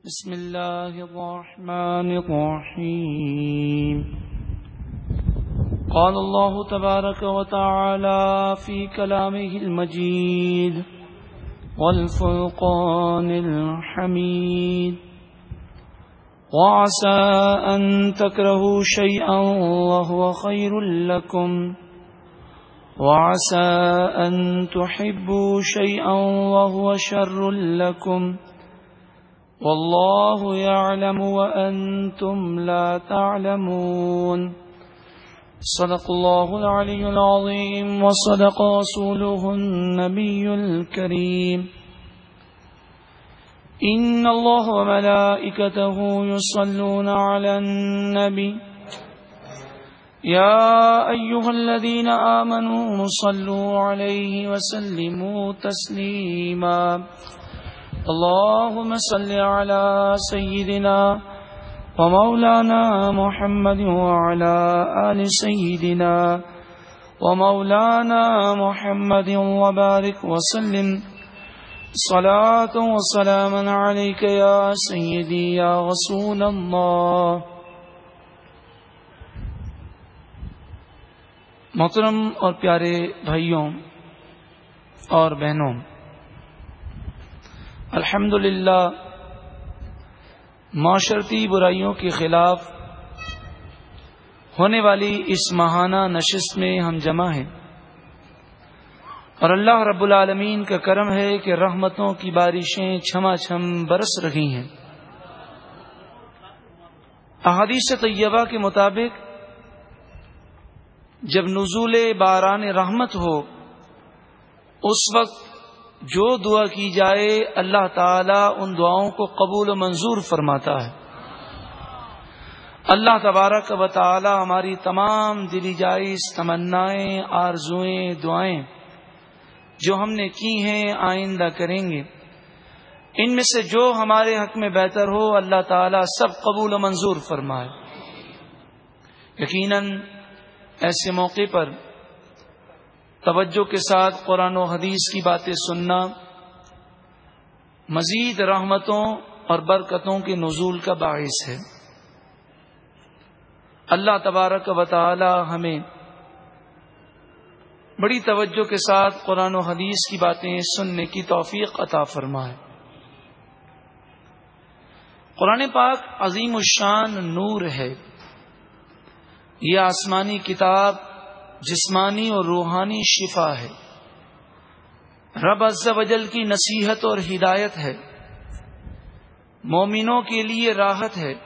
بسم الله الرحمن الرحيم. قال الله تبارك وتعالى في كلامه المجيد والفرقان الحميد: وعسى أن تكرهوا شيئا وهو خير لكم وعسى أن تحبوا شيئا وهو شر لكم والله يعلم وأنتم لا تعلمون. صدق الله العلي العظيم وصدق رسوله النبي الكريم. إن الله وملائكته يصلون على النبي يا أيها الذين آمنوا صلوا عليه وسلموا تسليما. اللهم صل على سيدنا ومولانا محمد وعلى آل سيدنا ومولانا محمد وبارك وسلم صلاة وسلاما عليك يا سيدي يا رسول الله. محترم اور پیارے بھائیوں اور بہنوں، الحمدللہ معاشرتی برائیوں کے خلاف ہونے والی اس ماہانہ نشست میں ہم جمع ہیں، اور اللہ رب العالمین کا کرم ہے کہ رحمتوں کی بارشیں چھما چھم برس رہی ہیں۔ احادیث طیبہ کے مطابق جب نزول باران رحمت ہو اس وقت جو دعا کی جائے اللہ تعالی ان دعاؤں کو قبول و منظور فرماتا ہے۔ اللہ تبارک و تعالی ہماری تمام دلی جائز تمنائیں، آرزوئیں، دعائیں جو ہم نے کی ہیں، آئندہ کریں گے، ان میں سے جو ہمارے حق میں بہتر ہو اللہ تعالی سب قبول و منظور فرمائے۔ یقیناً ایسے موقع پر توجہ کے ساتھ قرآن و حدیث کی باتیں سننا مزید رحمتوں اور برکتوں کے نزول کا باعث ہے۔ اللہ تبارک و تعالی ہمیں بڑی توجہ کے ساتھ قرآن و حدیث کی باتیں سننے کی توفیق عطا فرمائے۔ قرآن پاک عظیم الشان نور ہے۔ یہ آسمانی کتاب جسمانی اور روحانی شفا ہے، رب عز و جل کی نصیحت اور ہدایت ہے، مومنوں کے لیے راحت ہے،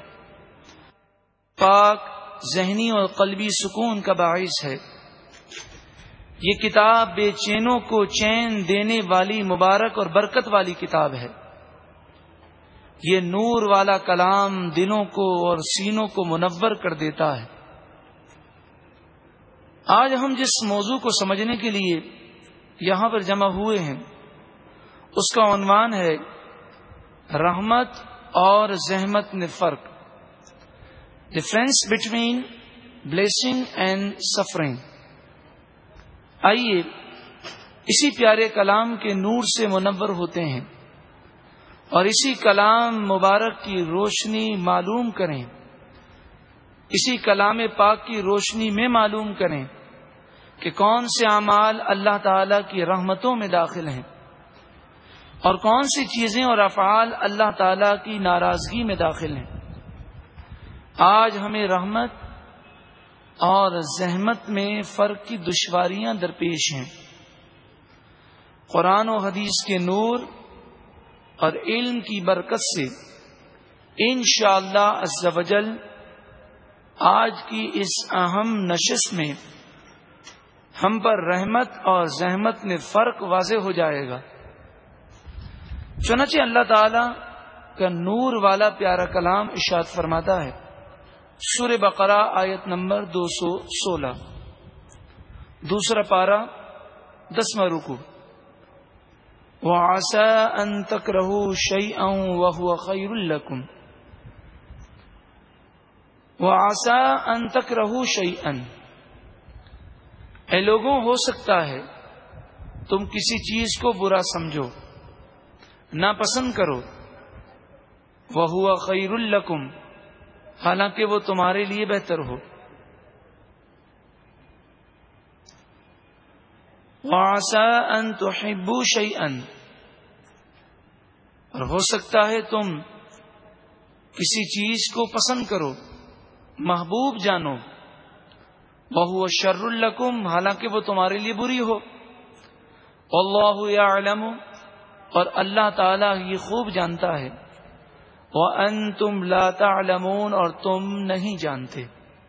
پاک ذہنی اور قلبی سکون کا باعث ہے۔ یہ کتاب بے چینوں کو چین دینے والی مبارک اور برکت والی کتاب ہے۔ یہ نور والا کلام دلوں کو اور سینوں کو منور کر دیتا ہے۔ آج ہم جس موضوع کو سمجھنے کے لیے یہاں پر جمع ہوئے ہیں اس کا عنوان ہے رحمت اور زحمت میں فرق، difference between blessing and suffering. آئیے اسی پیارے کلام کے نور سے منور ہوتے ہیں اور اسی کلام مبارک کی روشنی معلوم کریں، اسی کلام پاک کی روشنی میں معلوم کریں کہ کون سے اعمال اللہ تعالی کی رحمتوں میں داخل ہیں اور کون سی چیزیں اور افعال اللہ تعالی کی ناراضگی میں داخل ہیں۔ آج ہمیں رحمت اور زحمت میں فرق کی دشواریاں درپیش ہیں۔ قرآن و حدیث کے نور اور علم کی برکت سے انشاءاللہ عز و جل آج کی اس اہم نشست میں ہم پر رحمت اور زحمت میں فرق واضح ہو جائے گا۔ چنانچہ اللہ تعالی کا نور والا پیارا کلام ارشاد فرماتا ہے، سورہ بقرہ آیت نمبر 216، دوسرا پارہ 10واں رکوع: وَعَسَىٰ أَن تَكْرَهُوا شَيْئًا وَهُوَ خَيْرٌ لَكُمْ وَعَسَىٰ أَن تَكْرَهُوا شَيْئًا۔ اے لوگوں، ہو سکتا ہے تم کسی چیز کو برا سمجھو، ناپسند کرو، وَهُوَ خَيْرٌ لَكُمْ، حالانکہ وہ تمہارے لیے بہتر ہو. وَعَسَىٰ أَن تُحِبُّوا شَيْئًا، اور ہو سکتا ہے تم کسی چیز کو پسند کرو، محبوب جانو. وَهُوَ شَرٌّ لَكُمْ، حالانکہ وہ تمہارے لیے بری ہو. وَاللَّهُ يَعْلَمُ، اور اللہ تعالیٰ یہ خوب جانتا ہے. وَأَنتُمْ لَا تَعْلَمُونَ، اور تم نہیں جانتے.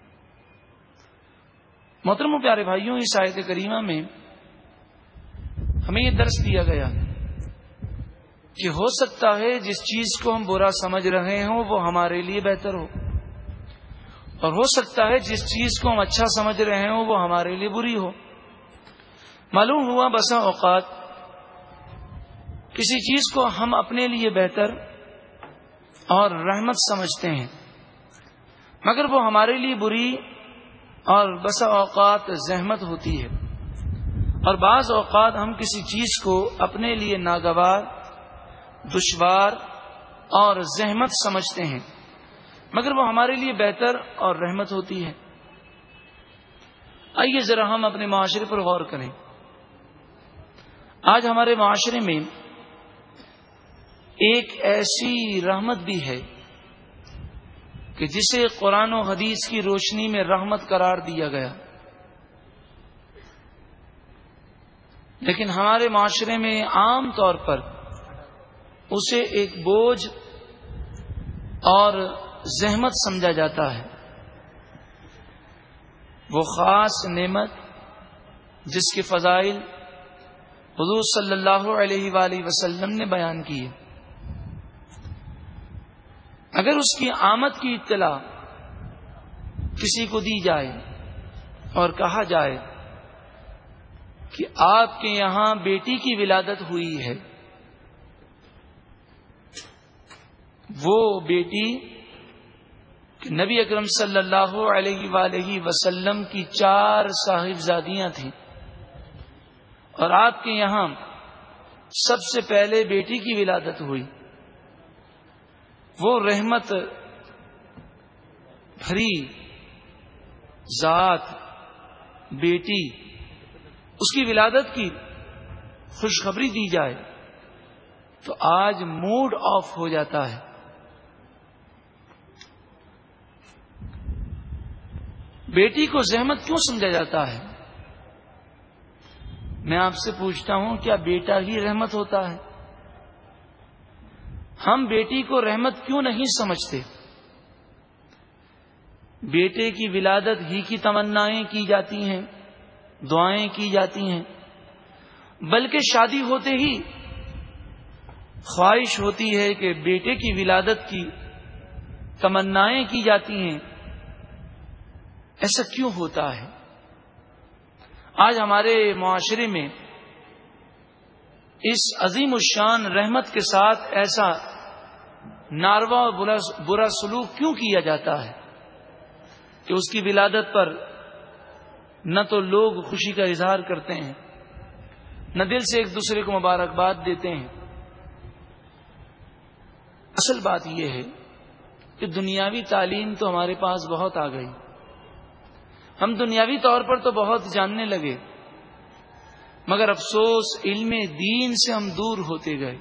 محترم و پیارے بھائیوں، اس آیت کریمہ میں ہمیں یہ درس دیا گیا کہ ہو سکتا ہے جس چیز کو ہم برا سمجھ رہے ہوں وہ ہمارے لیے بہتر ہو، اور ہو سکتا ہے جس چیز کو ہم اچھا سمجھ رہے ہوں وہ ہمارے لیے بری ہو. معلوم ہوا بسا اوقات کسی چیز کو ہم اپنے لیے بہتر اور رحمت سمجھتے ہیں، مگر وہ ہمارے لیے بری اور بسا اوقات زحمت ہوتی ہے. اور بعض اوقات ہم کسی چیز کو اپنے لیے ناگوار، دشوار اور زحمت سمجھتے ہیں، مگر وہ ہمارے لیے بہتر اور رحمت ہوتی ہے. آئیے ذرا ہم اپنے معاشرے پر غور کریں. آج ہمارے معاشرے میں ایک ایسی رحمت بھی ہے کہ جسے قرآن و حدیث کی روشنی میں رحمت قرار دیا گیا، لیکن ہمارے معاشرے میں عام طور پر اسے ایک بوجھ اور زحمت سمجھا جاتا ہے. وہ خاص نعمت جس کے فضائل حضور صلی اللہ علیہ وآلہ وسلم نے بیان کی، اگر اس کی آمد کی اطلاع کسی کو دی جائے اور کہا جائے کہ آپ کے یہاں بیٹی کی ولادت ہوئی ہے، وہ بیٹی نبی اکرم صلی اللہ علیہ وآلہ وسلم کی 4 صاحبزادیاں تھیں، اور آپ کے یہاں سب سے پہلے بیٹی کی ولادت ہوئی، وہ رحمت بھری ذات بیٹی، اس کی ولادت کی خوشخبری دی جائے تو آج موڈ آف ہو جاتا ہے. بیٹی کو زحمت کیوں سمجھا جاتا ہے؟ میں آپ سے پوچھتا ہوں، کیا بیٹا ہی رحمت ہوتا ہے؟ ہم بیٹی کو رحمت کیوں نہیں سمجھتے؟ بیٹے کی ولادت ہی کی تمنائیں کی جاتی ہیں، دعائیں کی جاتی ہیں، بلکہ شادی ہوتے ہی خواہش ہوتی ہے کہ بیٹے کی ولادت کی تمنائیں کی جاتی ہیں. ایسا کیوں ہوتا ہے؟ آج ہمارے معاشرے میں اس عظیم الشان رحمت کے ساتھ ایسا ناروا اور برا سلوک کیوں کیا جاتا ہے کہ اس کی ولادت پر نہ تو لوگ خوشی کا اظہار کرتے ہیں، نہ دل سے ایک دوسرے کو مبارکباد دیتے ہیں. اصل بات یہ ہے کہ دنیاوی تعلیم تو ہمارے پاس بہت آ گئی، ہم دنیاوی طور پر تو بہت جاننے لگے، مگر افسوس علم دین سے ہم دور ہوتے گئے.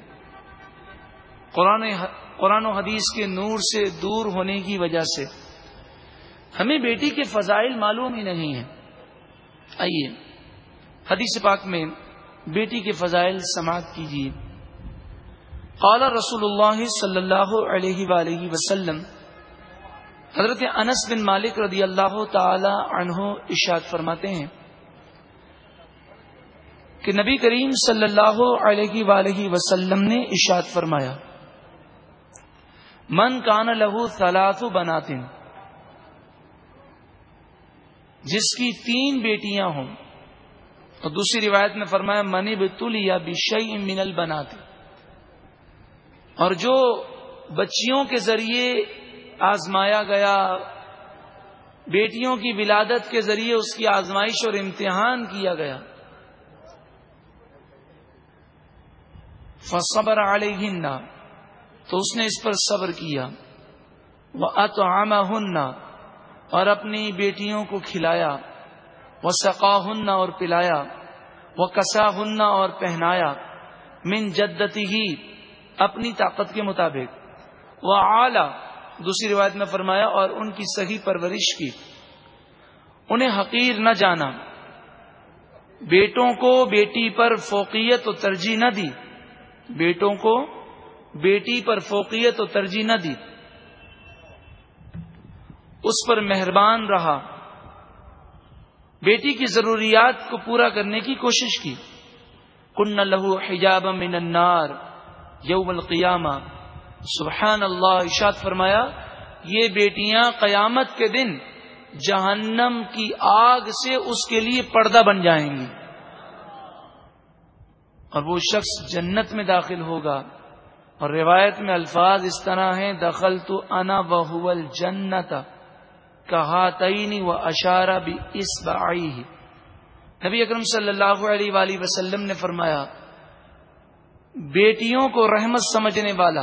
قرآن و حدیث کے نور سے دور ہونے کی وجہ سے ہمیں بیٹی کے فضائل معلوم ہی نہیں ہیں. آئیے حدیث پاک میں بیٹی کے فضائل سماعت کیجیے. قال رسول اللہ صلی اللہ علیہ وآلہ وسلم، حضرت انس بن مالک رضی اللہ تعالی عنہ ارشاد فرماتے ہیں کہ نبی کریم صلی اللہ علیہ وآلہ وسلم نے ارشاد فرمایا، من کان لہ 3 بنات، جس کی 3 بیٹیاں ہوں، اور دوسری روایت میں فرمایا من ابتلی بشیء من البنات، اور جو بچیوں کے ذریعے آزمایا گیا، بیٹیوں کی ولادت کے ذریعے اس کی آزمائش اور امتحان کیا گیا، فصبر علیہن، تو اس نے اس پر صبر کیا. وَأَطْعَمَهُنَّ اور اپنی بیٹیوں کو کھلایا. وَسَقَاهُنَّ اور پلایا. وَكَسَاهُنَّ اور پہنایا. من جدتِهِ اپنی طاقت کے مطابق. وَعَالَ دوسری روایت میں فرمایا اور ان کی صحیح پرورش کی. انہیں حقیر نہ جانا. بیٹوں کو بیٹی پر فوقیت و ترجیح نہ دی. بیٹوں کو بیٹی پر فوقیت و ترجیح نہ دی. اس پر مہربان رہا. بیٹی کی ضروریات کو پورا کرنے کی کوشش کی. کن لہو حجابا من النار یوم القیامہ. سبحان اللہ. ارشاد فرمایا یہ بیٹیاں قیامت کے دن جہنم کی آگ سے اس کے لیے پردہ بن جائیں گی اور وہ شخص جنت میں داخل ہوگا. اور روایت میں الفاظ اس طرح ہیں دخلت انا وهو الجنت کہاتین واشار باصبعیہ. نبی اکرم صلی اللہ علیہ وآلہ وسلم نے فرمایا بیٹیوں کو رحمت سمجھنے والا،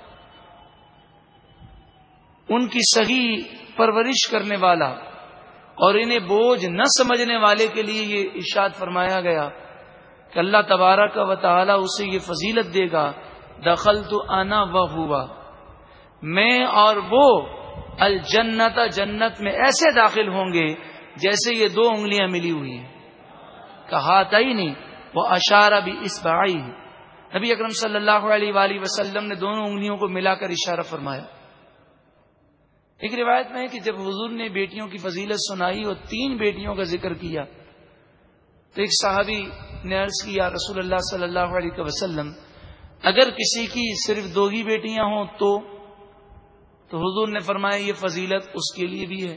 ان کی صحیح پرورش کرنے والا اور انہیں بوجھ نہ سمجھنے والے کے لیے یہ ارشاد فرمایا گیا کہ اللہ تبارک و تعالی اسے یہ فضیلت دے گا دخلت انا وہو، میں اور وہ الجنت جنت میں ایسے داخل ہوں گے جیسے یہ دو انگلیاں ملی ہوئی ہیں. کہاتین واشار باصبعیہ. نبی اکرم صلی اللہ علیہ وآلہ وسلم نے دونوں انگلیوں کو ملا کر اشارہ فرمایا. ایک روایت میں ہے کہ جب حضور نے بیٹیوں کی فضیلت سنائی اور 3 بیٹیوں کا ذکر کیا تو ایک صحابی نے عرض کیا رسول اللہ صلی اللہ علیہ وسلم اگر کسی کی صرف 2 ہی بیٹیاں ہوں تو حضور نے فرمایا یہ فضیلت اس کے لیے بھی ہے.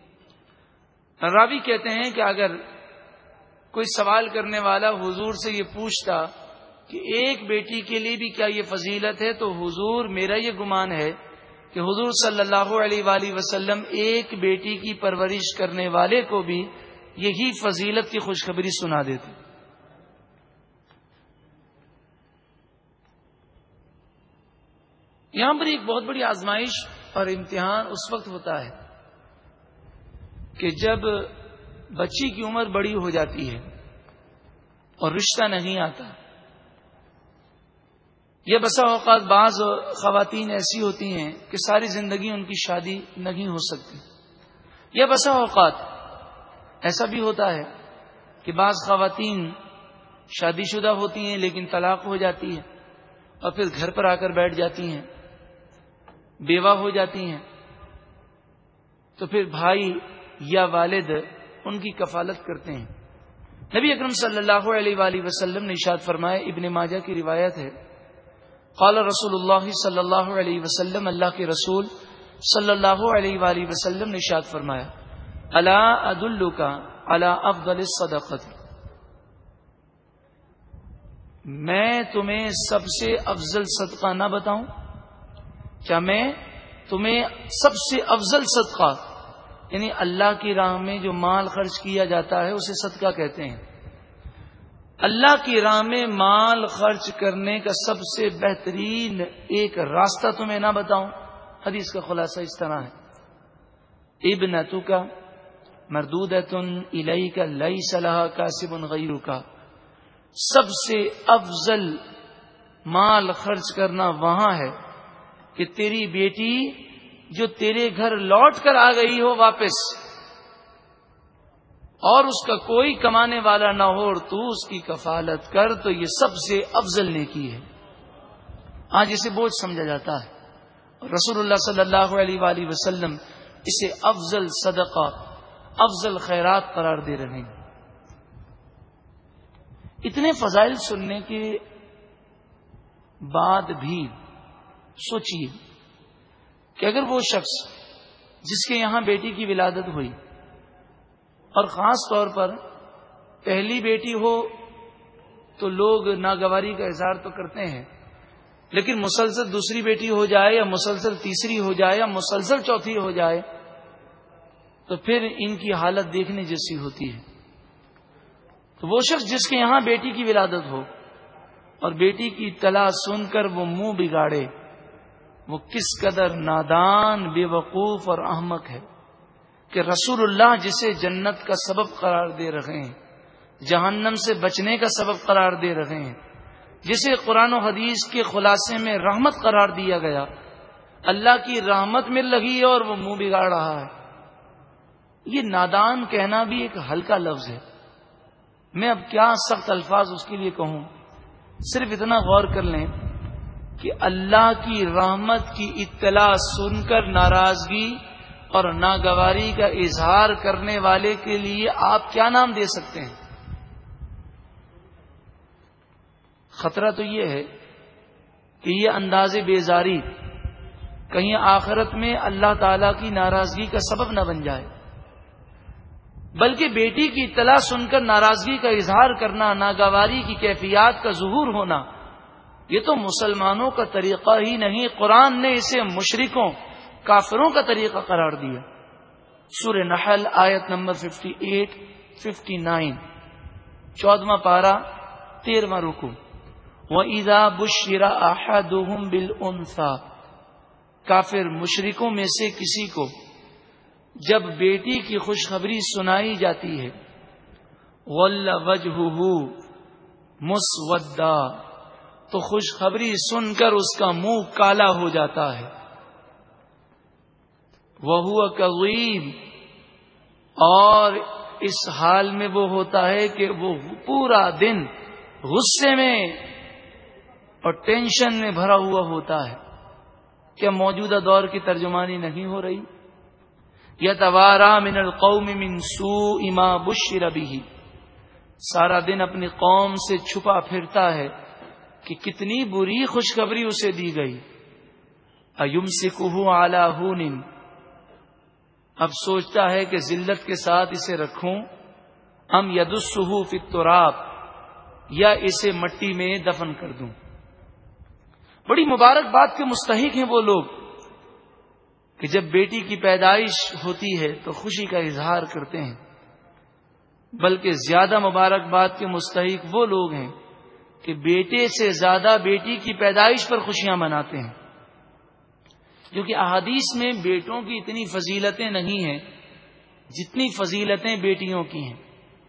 راوی کہتے ہیں کہ اگر کوئی سوال کرنے والا حضور سے یہ پوچھتا کہ ایک بیٹی کے لیے بھی کیا یہ فضیلت ہے تو حضور میرا یہ گمان ہے کہ حضور صلی اللہ علیہ وآلہ وسلم ایک بیٹی کی پرورش کرنے والے کو بھی یہی فضیلت کی خوشخبری سنا دیتے. یہاں پر ایک بہت بڑی آزمائش اور امتحان اس وقت ہوتا ہے کہ جب بچی کی عمر بڑی ہو جاتی ہے اور رشتہ نہیں آتا. یہ بسا اوقات بعض خواتین ایسی ہوتی ہیں کہ ساری زندگی ان کی شادی نہیں ہو سکتی. یہ بسا اوقات ایسا بھی ہوتا ہے کہ بعض خواتین شادی شدہ ہوتی ہیں لیکن طلاق ہو جاتی ہے اور پھر گھر پر آ کر بیٹھ جاتی ہیں، بیوہ ہو جاتی ہیں. تو پھر بھائی یا والد ان کی کفالت کرتے ہیں. نبی اکرم صلی اللہ علیہ وآلہ وسلم نے ارشاد فرمایا، ابن ماجہ کی روایت ہے، قال رسول اللہ صلی اللہ علیہ وسلم، اللہ کے رسول صلی اللہ علیہ وآلہ وسلم نے ارشاد فرمایا، الا ادلک علی افضل الصدقۃ، میں تمہیں سب سے افضل صدقہ نہ بتاؤں؟ کیا میں تمہیں سب سے افضل صدقہ، یعنی اللہ کی راہ میں جو مال خرچ کیا جاتا ہے اسے صدقہ کہتے ہیں، اللہ کی راہ میں مال خرچ کرنے کا سب سے بہترین ایک راستہ تمہیں نہ بتاؤں؟ حدیث کا خلاصہ اس طرح ہے، ابنتک مردودۃ الیک لیس لها کاسب غیرک، سب سے افضل مال خرچ کرنا وہاں ہے کہ تیری بیٹی جو تیرے گھر لوٹ کر آ گئی ہو واپس اور اس کا کوئی کمانے والا نہ ہو اور تو اس کی کفالت کر، تو یہ سب سے افضل نیکی ہے. آج اسے بوجھ سمجھا جاتا ہے اور رسول اللہ صلی اللہ علیہ وآلہ وسلم اسے افضل صدقہ، افضل خیرات قرار دے رہے ہیں. اتنے فضائل سننے کے بعد بھی سوچیے کہ اگر وہ شخص جس کے یہاں بیٹی کی ولادت ہوئی اور خاص طور پر پہلی بیٹی ہو تو لوگ ناگواری کا اظہار تو کرتے ہیں، لیکن مسلسل دوسری بیٹی ہو جائے یا مسلسل تیسری ہو جائے یا مسلسل چوتھی ہو جائے تو پھر ان کی حالت دیکھنے جیسی ہوتی ہے. تو وہ شخص جس کے یہاں بیٹی کی ولادت ہو اور بیٹی کی اطلاع سن کر وہ منہ بگاڑے وہ کس قدر نادان، بے وقوف اور احمق ہے کہ رسول اللہ جسے جنت کا سبب قرار دے رہے ہیں، جہنم سے بچنے کا سبب قرار دے رہے ہیں، جسے قرآن و حدیث کے خلاصے میں رحمت قرار دیا گیا، اللہ کی رحمت مل رہی ہے اور وہ منہ بگاڑ رہا ہے. یہ نادان کہنا بھی ایک ہلکا لفظ ہے. میں اب کیا سخت الفاظ اس کے لیے کہوں. صرف اتنا غور کر لیں کہ اللہ کی رحمت کی اطلاع سن کر ناراضگی اور ناگواری کا اظہار کرنے والے کے لیے آپ کیا نام دے سکتے ہیں؟ خطرہ تو یہ ہے کہ یہ انداز بیزاری کہیں آخرت میں اللہ تعالی کی ناراضگی کا سبب نہ بن جائے، بلکہ بیٹی کی اطلاع سن کر ناراضگی کا اظہار کرنا، ناگواری کی کیفیات کا ظہور ہونا، یہ تو مسلمانوں کا طریقہ ہی نہیں، قرآن نے اسے مشرکوں، کافروں کا طریقہ قرار دیا. سورہ نحل آیت نمبر 58 59، 14واں پارہ 13واں رکوع. وَإِذَا بُشِّرَ أَحَدُهُمْ بِالْأُنثَىٰ، کافر مشرکوں میں سے کسی کو جب بیٹی کی خوشخبری سنائی جاتی ہے، وَلَّ وَجْهُهُ مُسْوَدًّا، تو خوشخبری سن کر اس کا منہ کالا ہو جاتا ہے. وَهُوَ كَظِيمٌ، اور اس حال میں وہ ہوتا ہے کہ وہ پورا دن غصے میں اور ٹینشن میں بھرا ہوا ہوتا ہے. کیا موجودہ دور کی ترجمانی نہیں ہو رہی؟ يَتَوَارَى مِنَ الْقَوْمِ مِنْ سُوءِ مَا بُشِّرَ بِهِ، سارا دن اپنی قوم سے چھپا پھرتا ہے کہ کتنی بری خوشخبری اسے دی گئی. أَيُمْسِكُهُ عَلَى هُونٍ، اب سوچتا ہے کہ ذلت کے ساتھ اسے رکھوں، ام يَدُسُّهُ فِي التُّرَابِ، یا اسے مٹی میں دفن کر دوں. بڑی مبارک بات کے مستحق ہیں وہ لوگ کہ جب بیٹی کی پیدائش ہوتی ہے تو خوشی کا اظہار کرتے ہیں، بلکہ زیادہ مبارک بات کے مستحق وہ لوگ ہیں کہ بیٹے سے زیادہ بیٹی کی پیدائش پر خوشیاں مناتے ہیں، کیونکہ احادیث میں بیٹوں کی اتنی فضیلتیں نہیں ہیں جتنی فضیلتیں بیٹیوں کی ہیں.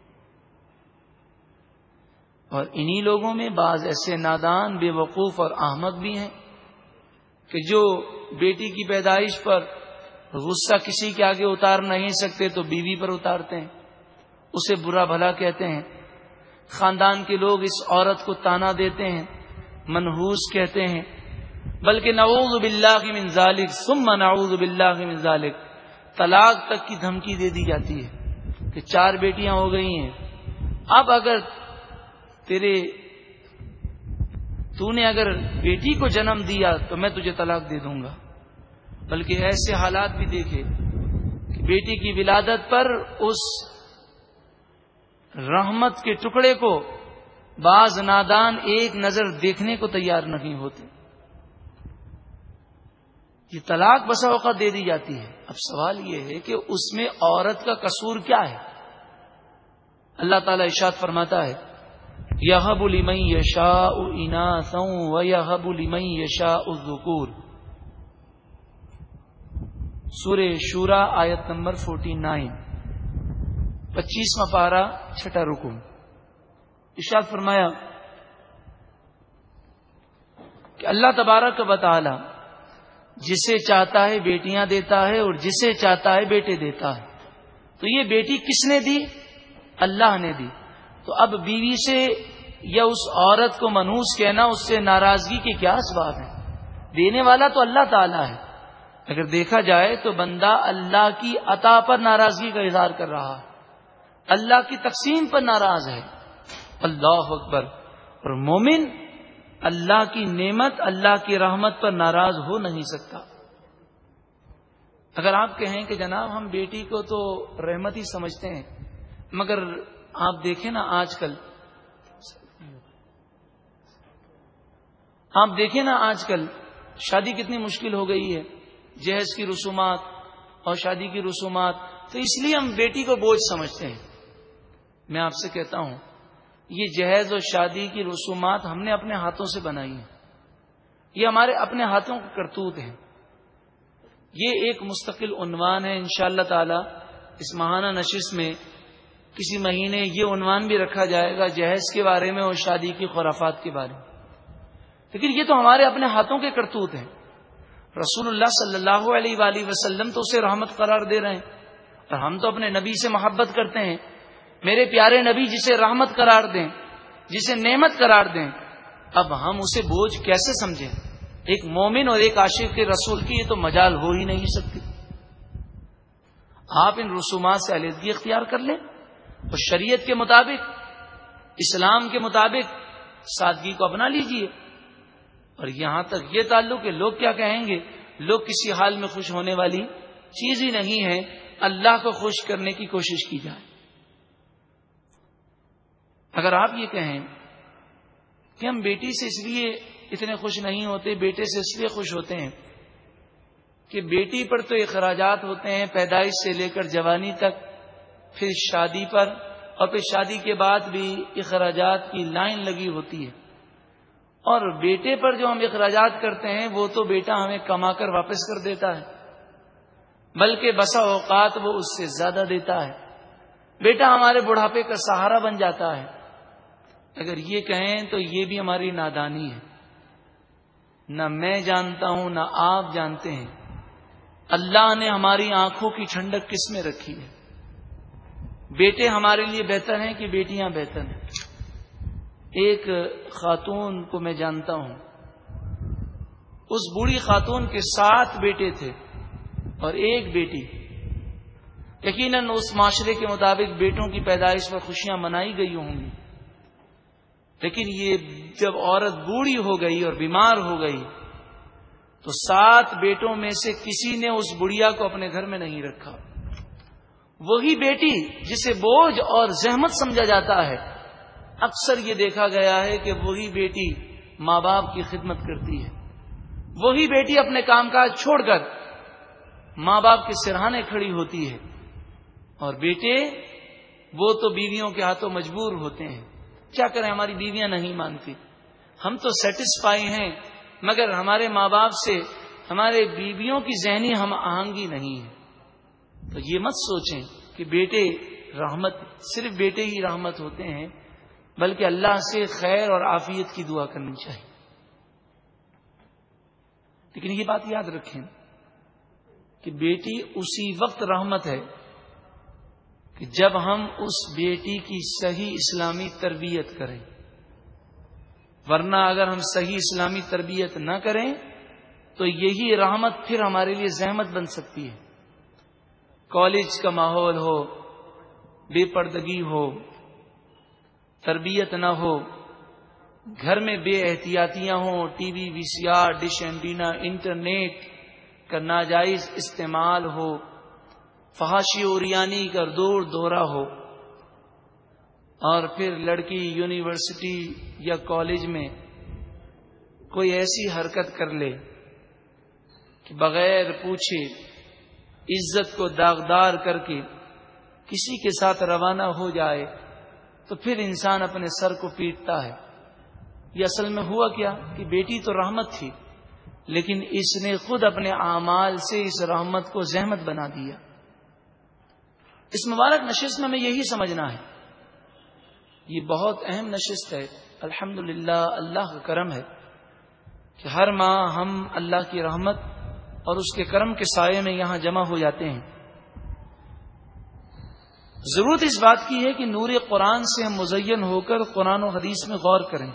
اور انہی لوگوں میں بعض ایسے نادان، بے وقوف اور احمق بھی ہیں کہ جو بیٹی کی پیدائش پر غصہ کسی کے آگے اتار نہیں سکتے تو بیوی پر اتارتے ہیں، اسے برا بھلا کہتے ہیں. خاندان کے لوگ اس عورت کو تانا دیتے ہیں، منحوس کہتے ہیں، بلکہ نعوذ باللہ من ذالک ثم نعوذ باللہ من ذالک، طلاق تک کی دھمکی دے دی جاتی ہے کہ 4 بیٹیاں ہو گئی ہیں، اب اگر تو نے اگر بیٹی کو جنم دیا تو میں تجھے طلاق دے دوں گا. بلکہ ایسے حالات بھی دیکھے کہ بیٹی کی ولادت پر اس رحمت کے ٹکڑے کو بعض نادان ایک نظر دیکھنے کو تیار نہیں ہوتے. یہ طلاق بسا اوقات دے دی جاتی ہے. اب سوال یہ ہے کہ اس میں عورت کا قصور کیا ہے؟ اللہ تعالی ارشاد فرماتا ہے یَهَبُ لِمَن يَشَاءُ إِنَاثًا وَيَهَبُ لِمَن يَشَاءُ الذُّكُورَ، سورہ شورى آیت نمبر 49، 25واں پارہ 6واں رکوع. ارشاد فرمایا کہ اللہ تبارک و تعالی جسے چاہتا ہے بیٹیاں دیتا ہے اور جسے چاہتا ہے بیٹے دیتا ہے. تو یہ بیٹی کس نے دی؟ اللہ نے دی. تو اب بیوی سے یا اس عورت کو منحوس کہنا، اس سے ناراضگی کے کیا اسباب ہیں؟ دینے والا تو اللہ تعالیٰ ہے. اگر دیکھا جائے تو بندہ اللہ کی عطا پر ناراضگی کا اظہار کر رہا ہے، اللہ کی تقسیم پر ناراض ہے. اللہ اکبر. اور مومن اللہ کی نعمت، اللہ کی رحمت پر ناراض ہو نہیں سکتا. اگر آپ کہیں کہ جناب ہم بیٹی کو تو رحمت ہی سمجھتے ہیں، مگر آپ دیکھیں نا آج کل شادی کتنی مشکل ہو گئی ہے، جہیز کی رسومات اور شادی کی رسومات، تو اس لیے ہم بیٹی کو بوجھ سمجھتے ہیں. میں آپ سے کہتا ہوں یہ جہیز اور شادی کی رسومات ہم نے اپنے ہاتھوں سے بنائی ہیں. یہ ہمارے اپنے ہاتھوں کا کرتوت ہے. یہ ایک مستقل عنوان ہے. انشاءاللہ تعالی اس ماہانہ نشست میں کسی مہینے یہ عنوان بھی رکھا جائے گا جہیز کے بارے میں اور شادی کی خرافات کے بارے میں. لیکن یہ تو ہمارے اپنے ہاتھوں کے کرتوت ہیں. رسول اللہ صلی اللہ علیہ وآلہ وسلم تو اسے رحمت قرار دے رہے ہیں اور ہم تو اپنے نبی سے محبت کرتے ہیں. میرے پیارے نبی جسے رحمت قرار دیں، جسے نعمت قرار دیں، اب ہم اسے بوجھ کیسے سمجھیں؟ ایک مومن اور ایک عاشق کے رسول کی یہ تو مجال ہو ہی نہیں سکتی. آپ ان رسومات سے علیحدگی اختیار کر لیں اور شریعت کے مطابق، اسلام کے مطابق سادگی کو اپنا لیجئے. اور یہاں تک یہ تعلق کہ لوگ کیا کہیں گے، لوگ کسی حال میں خوش ہونے والی چیز ہی نہیں ہے. اللہ کو خوش کرنے کی کوشش کی جائے. اگر آپ یہ کہیں کہ ہم بیٹی سے اس لیے اتنے خوش نہیں ہوتے، بیٹے سے اس لیے خوش ہوتے ہیں کہ بیٹی پر تو اخراجات ہوتے ہیں پیدائش سے لے کر جوانی تک، پھر شادی پر، اور پھر شادی کے بعد بھی اخراجات کی لائن لگی ہوتی ہے، اور بیٹے پر جو ہم اخراجات کرتے ہیں وہ تو بیٹا ہمیں کما کر واپس کر دیتا ہے، بلکہ بسا اوقات وہ اس سے زیادہ دیتا ہے. بیٹا ہمارے بڑھاپے کا سہارا بن جاتا ہے. اگر یہ کہیں تو یہ بھی ہماری نادانی ہے. نہ میں جانتا ہوں نہ آپ جانتے ہیں اللہ نے ہماری آنکھوں کی ٹھنڈک کس میں رکھی ہے. بیٹے ہمارے لیے بہتر ہیں کہ بیٹیاں بہتر ہیں؟ ایک خاتون کو میں جانتا ہوں، اس بوڑھی خاتون کے 7 بیٹے تھے اور 1 بیٹی. یقیناً اس معاشرے کے مطابق بیٹوں کی پیدائش پر خوشیاں منائی گئی ہوں گی، لیکن یہ جب عورت بوڑھی ہو گئی اور بیمار ہو گئی تو 7 بیٹوں میں سے کسی نے اس بڑھیا کو اپنے گھر میں نہیں رکھا. وہی بیٹی جسے بوجھ اور زحمت سمجھا جاتا ہے، اکثر یہ دیکھا گیا ہے کہ وہی بیٹی ماں باپ کی خدمت کرتی ہے. وہی بیٹی اپنے کام کاج چھوڑ کر ماں باپ کے سرہانے کھڑی ہوتی ہے، اور بیٹے وہ تو بیویوں کے ہاتھوں مجبور ہوتے ہیں. کیا کریں، ہماری بیویاں نہیں مانتی. ہم تو سیٹسفائی ہیں، مگر ہمارے ماں باپ سے ہمارے بیویوں کی ذہنی ہم آہنگی نہیں ہے. تو یہ مت سوچیں کہ بیٹے رحمت، صرف بیٹے ہی رحمت ہوتے ہیں، بلکہ اللہ سے خیر اور عافیت کی دعا کرنی چاہیے. لیکن یہ بات یاد رکھیں کہ بیٹی اسی وقت رحمت ہے کہ جب ہم اس بیٹی کی صحیح اسلامی تربیت کریں، ورنہ اگر ہم صحیح اسلامی تربیت نہ کریں تو یہی رحمت پھر ہمارے لیے زحمت بن سکتی ہے. کالج کا ماحول ہو، بے پردگی ہو، تربیت نہ ہو، گھر میں بے احتیاطیاں ہوں، T V, V C R, dish antenna, internet کا ناجائز استعمال ہو، فحاشی اوریانی کا دور دورہ ہو، اور پھر لڑکی یونیورسٹی یا کالج میں کوئی ایسی حرکت کر لے کہ بغیر پوچھے عزت کو داغدار کر کے کسی کے ساتھ روانہ ہو جائے، تو پھر انسان اپنے سر کو پیٹتا ہے. یہ اصل میں ہوا کیا کہ بیٹی تو رحمت تھی، لیکن اس نے خود اپنے اعمال سے اس رحمت کو زحمت بنا دیا. اس مبارک نشست میں ہمیں یہی سمجھنا ہے. یہ بہت اہم نشست ہے. الحمدللہ اللہ کا کرم ہے کہ ہر ماہ ہم اللہ کی رحمت اور اس کے کرم کے سائے میں یہاں جمع ہو جاتے ہیں. ضرورت اس بات کی ہے کہ نور قرآن سے ہم مزین ہو کر قرآن و حدیث میں غور کریں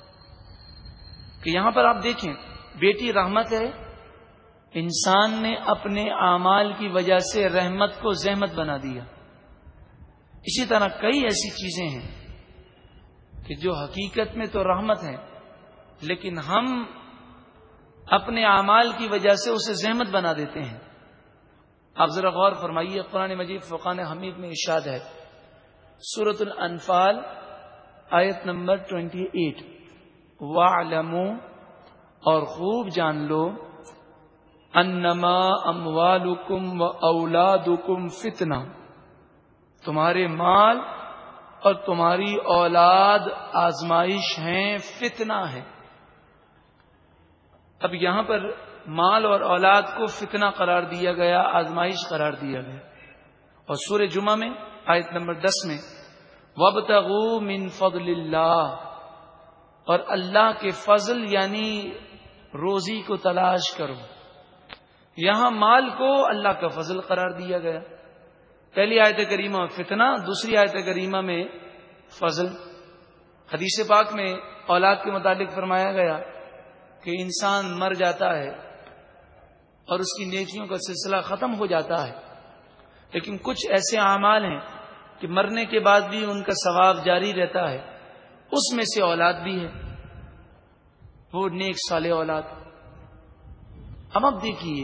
کہ یہاں پر آپ دیکھیں بیٹی رحمت ہے. انسان نے اپنے اعمال کی وجہ سے رحمت کو زحمت بنا دیا. اسی طرح کئی ایسی چیزیں ہیں کہ جو حقیقت میں تو رحمت ہے، لیکن ہم اپنے اعمال کی وجہ سے اسے زحمت بنا دیتے ہیں. آپ ذرا غور فرمائیے، قرآن مجید فرقان حمید میں ارشاد ہے، سورۃ الانفال آیت نمبر 28، وَاعْلَمُوا، اور خوب جان لو، انما اموالکم واولادکم فتنہ، تمہارے مال اور تمہاری اولاد آزمائش ہیں، فتنہ ہے. اب یہاں پر مال اور اولاد کو فتنہ قرار دیا گیا، آزمائش قرار دیا گیا. اور سورہ جمعہ میں آیت نمبر 10 میں وَابْتَغُوا مِن فَضْلِ اللَّهِ، اور اللہ کے فضل یعنی روزی کو تلاش کرو. یہاں مال کو اللہ کا فضل قرار دیا گیا. پہلی آیت کریمہ میں فتنہ، دوسری آیت کریمہ میں فضل. حدیث پاک میں اولاد کے متعلق فرمایا گیا کہ انسان مر جاتا ہے اور اس کی نیکیوں کا سلسلہ ختم ہو جاتا ہے، لیکن کچھ ایسے اعمال ہیں کہ مرنے کے بعد بھی ان کا ثواب جاری رہتا ہے. اس میں سے اولاد بھی ہے، وہ نیک صالح اولاد. اب آپ دیکھیے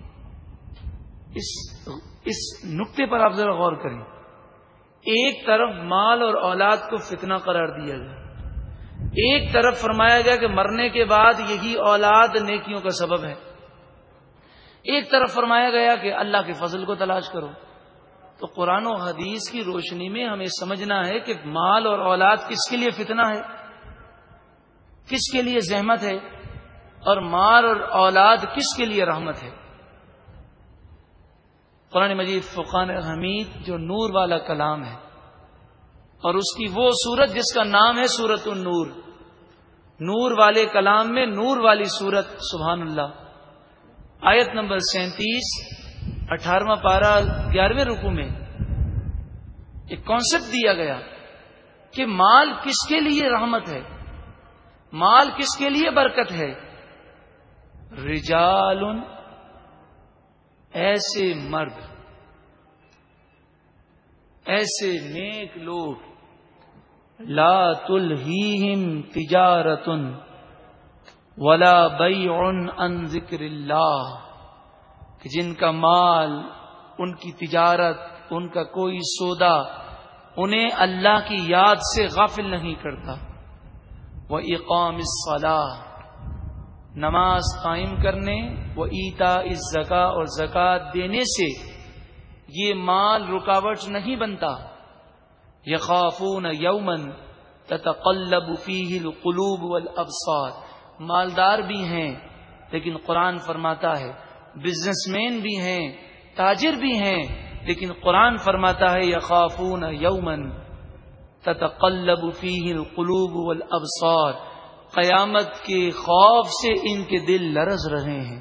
اس نقطے پر آپ ذرا غور کریں. ایک طرف مال اور اولاد کو فتنہ قرار دیا گیا، ایک طرف فرمایا گیا کہ مرنے کے بعد یہی اولاد نیکیوں کا سبب ہے، ایک طرف فرمایا گیا کہ اللہ کے فضل کو تلاش کرو. تو قرآن و حدیث کی روشنی میں ہمیں سمجھنا ہے کہ مال اور اولاد کس کے لیے فتنہ ہے، کس کے لیے زحمت ہے، اور مال اور اولاد کس کے لیے رحمت ہے. قرآن مجید فرقان حمید جو نور والا کلام ہے، اور اس کی وہ سورت جس کا نام ہے سورۃ النور، نور والے کلام میں نور والی سورت. سبحان اللہ. آیت نمبر 37 18واں پارہ 11ویں رکوع میں ایک کانسیپٹ دیا گیا کہ مال کس کے لیے رحمت ہے، مال کس کے لیے برکت ہے. رجال، ایسے مرد، ایسے نیک لوگ، لا تلہیہم تجارت ولا بیع عن ذکر اللہ، کہ جن کا مال، ان کی تجارت، ان کا کوئی سودا انہیں اللہ کی یاد سے غافل نہیں کرتا. وَإِقَامِ الصَّلَاةِ، نماز قائم کرنے، وَإِيتَاءِ الزَّكَاةِ، اور زکوٰۃ دینے سے یہ مال رکاوٹ نہیں بنتا. يَخَافُونَ يَوْمًا تَتَقَلَّبُ فِيهِ الْقُلُوبُ وَالْأَبْصَارُ، مالدار بھی ہیں لیکن قرآن فرماتا ہے، بزنس مین بھی ہیں، تاجر بھی ہیں، لیکن قرآن فرماتا ہے يَخَافُونَ يَوْمًا تَتَقَلَّبُ فِيهِ الْقُلُوبُ وَالْأَبْصَارُ، قیامت کے خوف سے ان کے دل لرز رہے ہیں.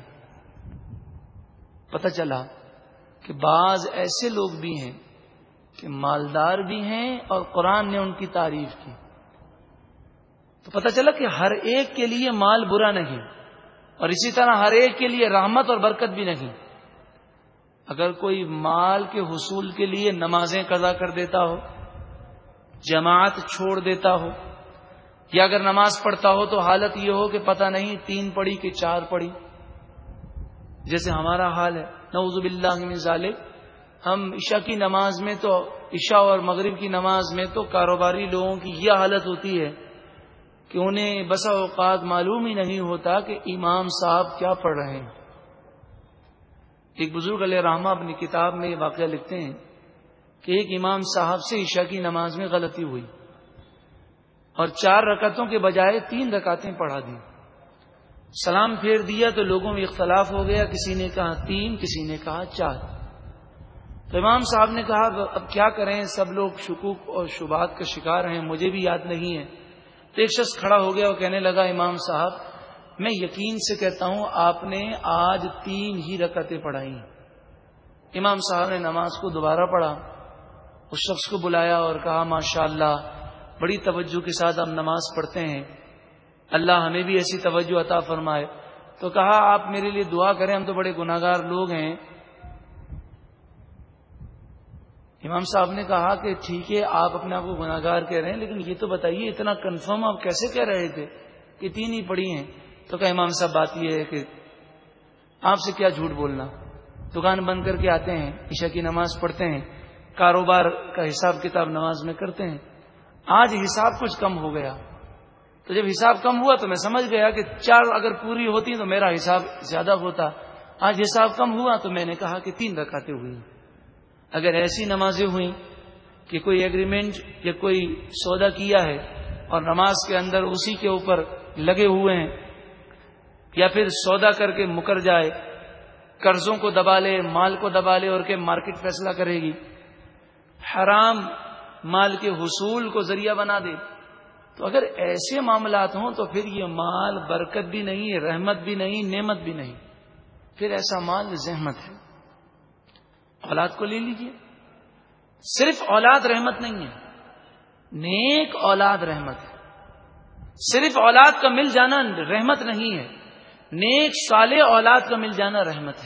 پتہ چلا کہ بعض ایسے لوگ بھی ہیں کہ مالدار بھی ہیں اور قرآن نے ان کی تعریف کی. تو پتہ چلا کہ ہر ایک کے لیے مال برا نہیں، اور اسی طرح ہر ایک کے لیے رحمت اور برکت بھی نہیں. اگر کوئی مال کے حصول کے لیے نمازیں قضا کر دیتا ہو، جماعت چھوڑ دیتا ہو، یا اگر نماز پڑھتا ہو تو حالت یہ ہو کہ پتہ نہیں 3 پڑھی کہ 4 پڑھی، جیسے ہمارا حال ہے، نعوذ باللہ من ذالک. ہم عشاء کی نماز میں تو، عشاء اور مغرب کی نماز میں تو کاروباری لوگوں کی یہ حالت ہوتی ہے کہ انہیں بسا اوقات معلوم ہی نہیں ہوتا کہ امام صاحب کیا پڑھ رہے ہیں. ایک بزرگ علیہ رحمہ اپنی کتاب میں یہ واقعہ لکھتے ہیں کہ ایک امام صاحب سے عشاء کی نماز میں غلطی ہوئی اور 4 رکعتوں کے بجائے 3 رکعتیں پڑھا دی. سلام پھیر دیا تو لوگوں میں اختلاف ہو گیا، کسی نے کہا 3، کسی نے کہا 4. تو امام صاحب نے کہا اب کیا کریں، سب لوگ شکوک اور شبہات کا شکار ہیں، مجھے بھی یاد نہیں ہے. تو ایک شخص کھڑا ہو گیا اور کہنے لگا امام صاحب میں یقین سے کہتا ہوں آپ نے آج 3 ہی رکعتیں پڑھائی. امام صاحب نے نماز کو دوبارہ پڑھا، اس شخص کو بلایا اور کہا ماشاءاللہ بڑی توجہ کے ساتھ ہم نماز پڑھتے ہیں، اللہ ہمیں بھی ایسی توجہ عطا فرمائے. تو کہا آپ میرے لیے دعا کریں، ہم تو بڑے گناہگار لوگ ہیں. امام صاحب نے کہا کہ ٹھیک ہے آپ اپنے آپ کو گناہگار کہہ رہے ہیں، لیکن یہ تو بتائیے اتنا کنفرم آپ کیسے کہہ رہے تھے کہ 3 ہی پڑھی ہیں. تو کہا امام صاحب بات یہ ہے کہ آپ سے کیا جھوٹ بولنا، دکان بند کر کے آتے ہیں، عشاء کی نماز پڑھتے ہیں، کاروبار کا حساب کتاب نماز میں کرتے ہیں. آج حساب کچھ کم ہو گیا، تو جب حساب کم ہوا تو میں سمجھ گیا کہ 4 اگر پوری ہوتی تو میرا حساب زیادہ ہوتا. آج حساب کم ہوا تو میں نے کہا کہ 3 رکعتیں ہوئی. اگر ایسی نمازیں ہوئیں کہ کوئی ایگریمنٹ یا کوئی سودا کیا ہے اور نماز کے اندر اسی کے اوپر لگے ہوئے ہیں، یا پھر سودا کر کے مکر جائے، قرضوں کو دبا لے، مال کو دبا لے اور کہ مارکیٹ فیصلہ کرے گی، حرام مال کے حصول کو ذریعہ بنا دے، تو اگر ایسے معاملات ہوں تو پھر یہ مال برکت بھی نہیں، رحمت بھی نہیں، نعمت بھی نہیں، پھر ایسا مال زحمت ہے۔ اولاد کو لے لیجئے، صرف اولاد رحمت نہیں ہے، نیک اولاد رحمت ہے۔ صرف اولاد کا مل جانا رحمت نہیں ہے، نیک صالح اولاد کا مل جانا رحمت ہے۔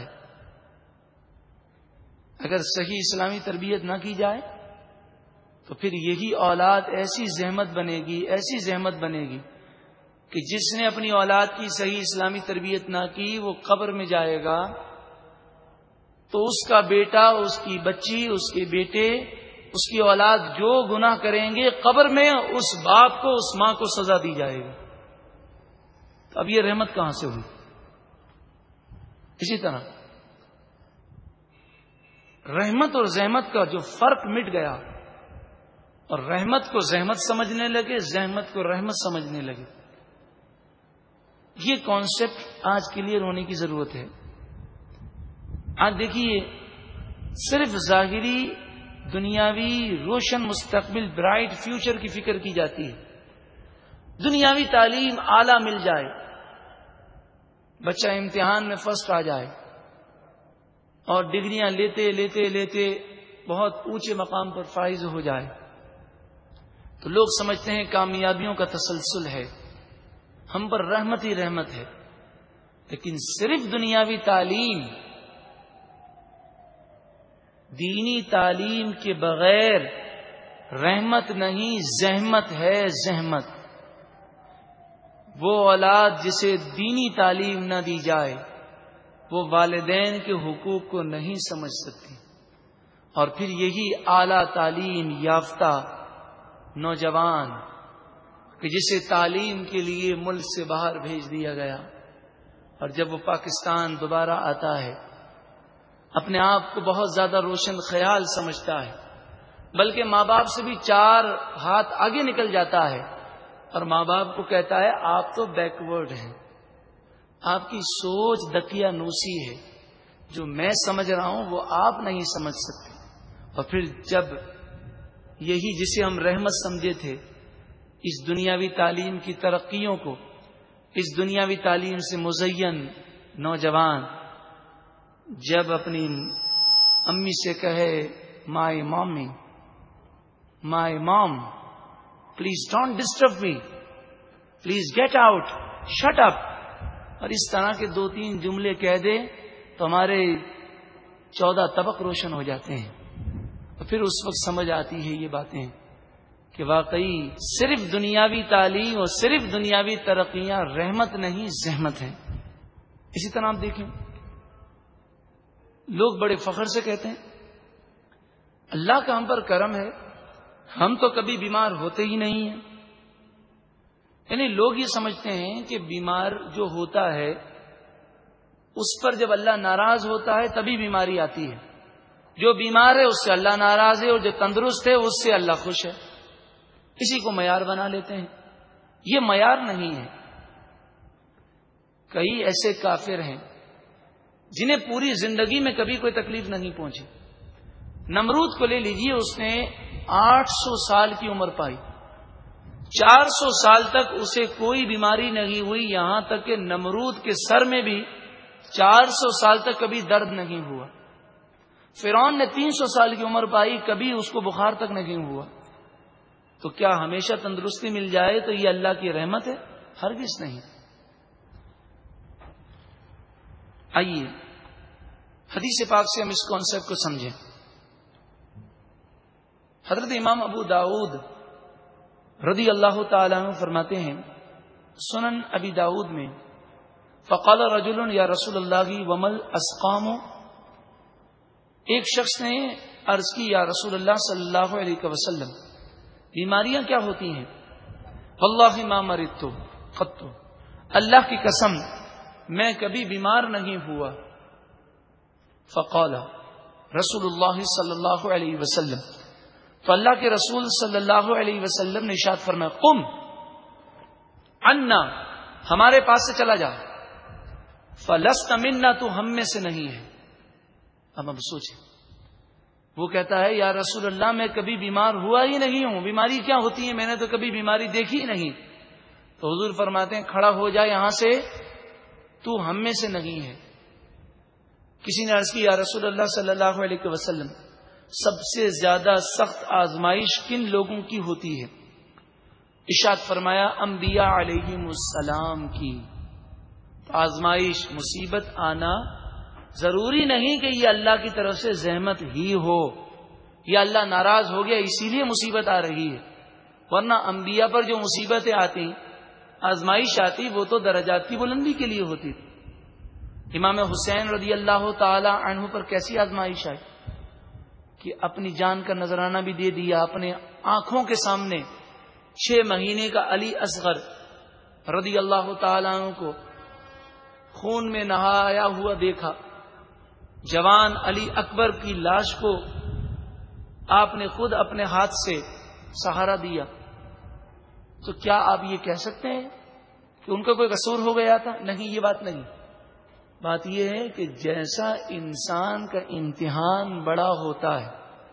اگر صحیح اسلامی تربیت نہ کی جائے تو پھر یہی اولاد ایسی زحمت بنے گی، ایسی زحمت بنے گی کہ جس نے اپنی اولاد کی صحیح اسلامی تربیت نہ کی وہ قبر میں جائے گا تو اس کا بیٹا، اس کی بچی، اس کے بیٹے، اس کی اولاد جو گناہ کریں گے قبر میں اس باپ کو، اس ماں کو سزا دی جائے گی۔ تو اب یہ رحمت کہاں سے ہوئی؟ اسی طرح رحمت اور زحمت کا جو فرق مٹ گیا اور رحمت کو زحمت سمجھنے لگے، زحمت کو رحمت سمجھنے لگے، یہ کانسیپٹ آج کلیئر ہونے کی ضرورت ہے۔ آج دیکھیے، صرف ظاہری دنیاوی روشن مستقبل، برائٹ فیوچر کی فکر کی جاتی ہے۔ دنیاوی تعلیم اعلیٰ مل جائے، بچہ امتحان میں فرسٹ آ جائے اور ڈگریاں لیتے لیتے لیتے بہت اونچے مقام پر فائز ہو جائے تو لوگ سمجھتے ہیں کامیابیوں کا تسلسل ہے، ہم پر رحمت ہی رحمت ہے۔ لیکن صرف دنیاوی تعلیم، دینی تعلیم کے بغیر رحمت نہیں، زحمت ہے، زحمت۔ وہ اولاد جسے دینی تعلیم نہ دی جائے وہ والدین کے حقوق کو نہیں سمجھ سکتی، اور پھر یہی اعلی تعلیم یافتہ نوجوان کہ جسے تعلیم کے لیے ملک سے باہر بھیج دیا گیا، اور جب وہ پاکستان دوبارہ آتا ہے اپنے آپ کو بہت زیادہ روشن خیال سمجھتا ہے، بلکہ ماں باپ سے بھی 4 ہاتھ آگے نکل جاتا ہے، اور ماں باپ کو کہتا ہے آپ تو بیکورڈ ہیں، آپ کی سوچ دکیا نوسی ہے، جو میں سمجھ رہا ہوں وہ آپ نہیں سمجھ سکتے۔ اور پھر جب یہی جسے ہم رحمت سمجھے تھے، اس دنیاوی تعلیم کی ترقیوں کو، اس دنیاوی تعلیم سے مزین نوجوان جب اپنی امی سے کہے مائی mommy, my mom please don't disturb me, please get out, shut up, اور اس طرح کے 2-3 جملے کہہ دے تو ہمارے 14 طبق روشن ہو جاتے ہیں، اور پھر اس وقت سمجھ آتی ہے یہ باتیں کہ واقعی صرف دنیاوی تعلیم اور صرف دنیاوی ترقیاں رحمت نہیں، زحمت ہیں۔ اسی طرح آپ دیکھیں، لوگ بڑے فخر سے کہتے ہیں اللہ کا ہم پر کرم ہے، ہم تو کبھی بیمار ہوتے ہی نہیں ہیں۔ یعنی لوگ یہ سمجھتے ہیں کہ بیمار جو ہوتا ہے اس پر جب اللہ ناراض ہوتا ہے تبھی بیماری آتی ہے، جو بیمار ہے اس سے اللہ ناراض ہے، اور جو تندرست ہے اس سے اللہ خوش ہے، اسی کو معیار بنا لیتے ہیں۔ یہ معیار نہیں ہے۔ کئی ایسے کافر ہیں جنہیں پوری زندگی میں کبھی کوئی تکلیف نہیں پہنچی۔ نمرود کو لے لیجئے، اس نے 800 سال کی عمر پائی، 400 سال تک اسے کوئی بیماری نہیں ہوئی، یہاں تک کہ نمرود کے سر میں بھی 400 سال تک کبھی درد نہیں ہوا۔ فرعون نے 300 سال کی عمر پائی، کبھی اس کو بخار تک نہیں ہوا۔ تو کیا ہمیشہ تندرستی مل جائے تو یہ اللہ کی رحمت ہے؟ ہرگز نہیں۔ آئیے حدیث پاک سے ہم اس کانسیپٹ کو سمجھیں۔ حضرت امام ابو داؤد رضی اللہ تعالی عنہ فرماتے ہیں، سنن ابی داؤد میں، فقال رجل یا رسول اللہ ومل اسقام، ایک شخص نے عرض کی یا رسول اللہ صلی اللہ علیہ وسلم بیماریاں کیا ہوتی ہیں؟ واللہ ما مرضت قط، اللہ کی قسم میں کبھی بیمار نہیں ہوا۔ فقال رسول اللہ صلی اللہ علیہ وسلم، تو اللہ کے رسول صلی اللہ علیہ وسلم نے ارشاد فرمایا، قم عنا، ہمارے پاس سے چلا جا، فلست منا، تو ہم میں سے نہیں ہے. اب ہم سوچیں، وہ کہتا ہے یا رسول اللہ میں کبھی بیمار ہوا ہی نہیں ہوں، بیماری کیا ہوتی ہے میں نے تو کبھی بیماری دیکھی ہی نہیں. تو حضور فرماتے ہیں کھڑا ہو جا یہاں سے، تو ہم میں سے نہیں ہے. کسی نے عرض کی یا رسول اللہ صلی اللہ علیہ وسلم سب سے زیادہ سخت آزمائش کن لوگوں کی ہوتی ہے؟ ارشاد فرمایا انبیاء علیہم السلام کی. آزمائش مصیبت آنا ضروری نہیں کہ یہ اللہ کی طرف سے زحمت ہی ہو یا اللہ ناراض ہو گیا اسی لیے مصیبت آ رہی ہے، ورنہ انبیاء پر جو مصیبتیں آتی آزمائش آتی وہ تو درجات کی بلندی کے لیے ہوتی تھی. امام حسین رضی اللہ تعالی عنہ پر کیسی آزمائش آئی کہ اپنی جان کا نذرانہ بھی دے دیا، اپنے آنکھوں کے سامنے 6 مہینے کا علی اصغر رضی اللہ تعالی عنہ کو خون میں نہایا ہوا دیکھا. جوان علی اکبر کی لاش کو آپ نے خود اپنے ہاتھ سے سہارا دیا. تو کیا آپ یہ کہہ سکتے ہیں کہ ان کا کوئی قصور ہو گیا تھا؟ نہیں، یہ بات نہیں. بات یہ ہے کہ جیسا انسان کا امتحان بڑا ہوتا ہے،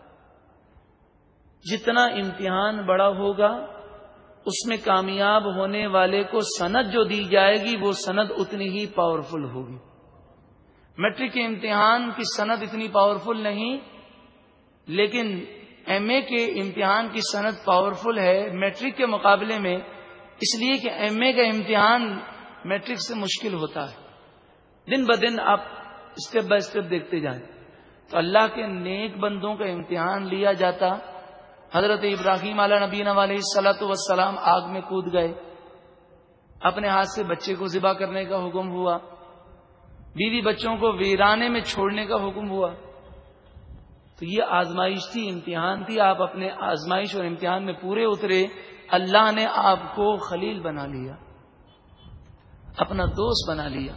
جتنا امتحان بڑا ہوگا اس میں کامیاب ہونے والے کو سند جو دی جائے گی وہ سند اتنی ہی پاورفل ہوگی. میٹرک کے امتحان کی سند اتنی پاورفل نہیں، لیکن ایم اے کے امتحان کی سند پاورفل ہے میٹرک کے مقابلے میں، اس لیے کہ ایم اے کا امتحان میٹرک سے مشکل ہوتا ہے. دن بدن آپ اسٹیپ بائی اسٹیپ دیکھتے جائیں تو اللہ کے نیک بندوں کا امتحان لیا جاتا. حضرت ابراہیم علیہ نبینا علیہ الصلوۃ والسلام آگ میں کود گئے، اپنے ہاتھ سے بچے کو ذبح کرنے کا حکم ہوا، بیوی بچوں کو ویرانے میں چھوڑنے کا حکم ہوا. تو یہ آزمائش تھی، امتحان تھی. آپ اپنے آزمائش اور امتحان میں پورے اترے، اللہ نے آپ کو خلیل بنا لیا، اپنا دوست بنا لیا.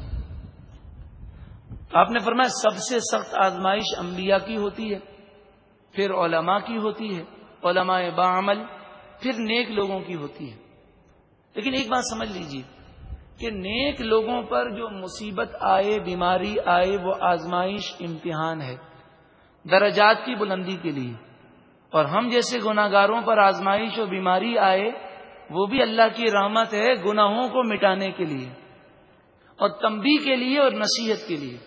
آپ نے فرمایا سب سے سخت آزمائش انبیاء کی ہوتی ہے، پھر علماء کی ہوتی ہے، علماء باعمل، پھر نیک لوگوں کی ہوتی ہے. لیکن ایک بات سمجھ لیجیے کہ نیک لوگوں پر جو مصیبت آئے، بیماری آئے، وہ آزمائش امتحان ہے درجات کی بلندی کے لیے. اور ہم جیسے گناہگاروں پر آزمائش اور بیماری آئے وہ بھی اللہ کی رحمت ہے، گناہوں کو مٹانے کے لیے اور تنبیہ کے لیے اور نصیحت کے لیے.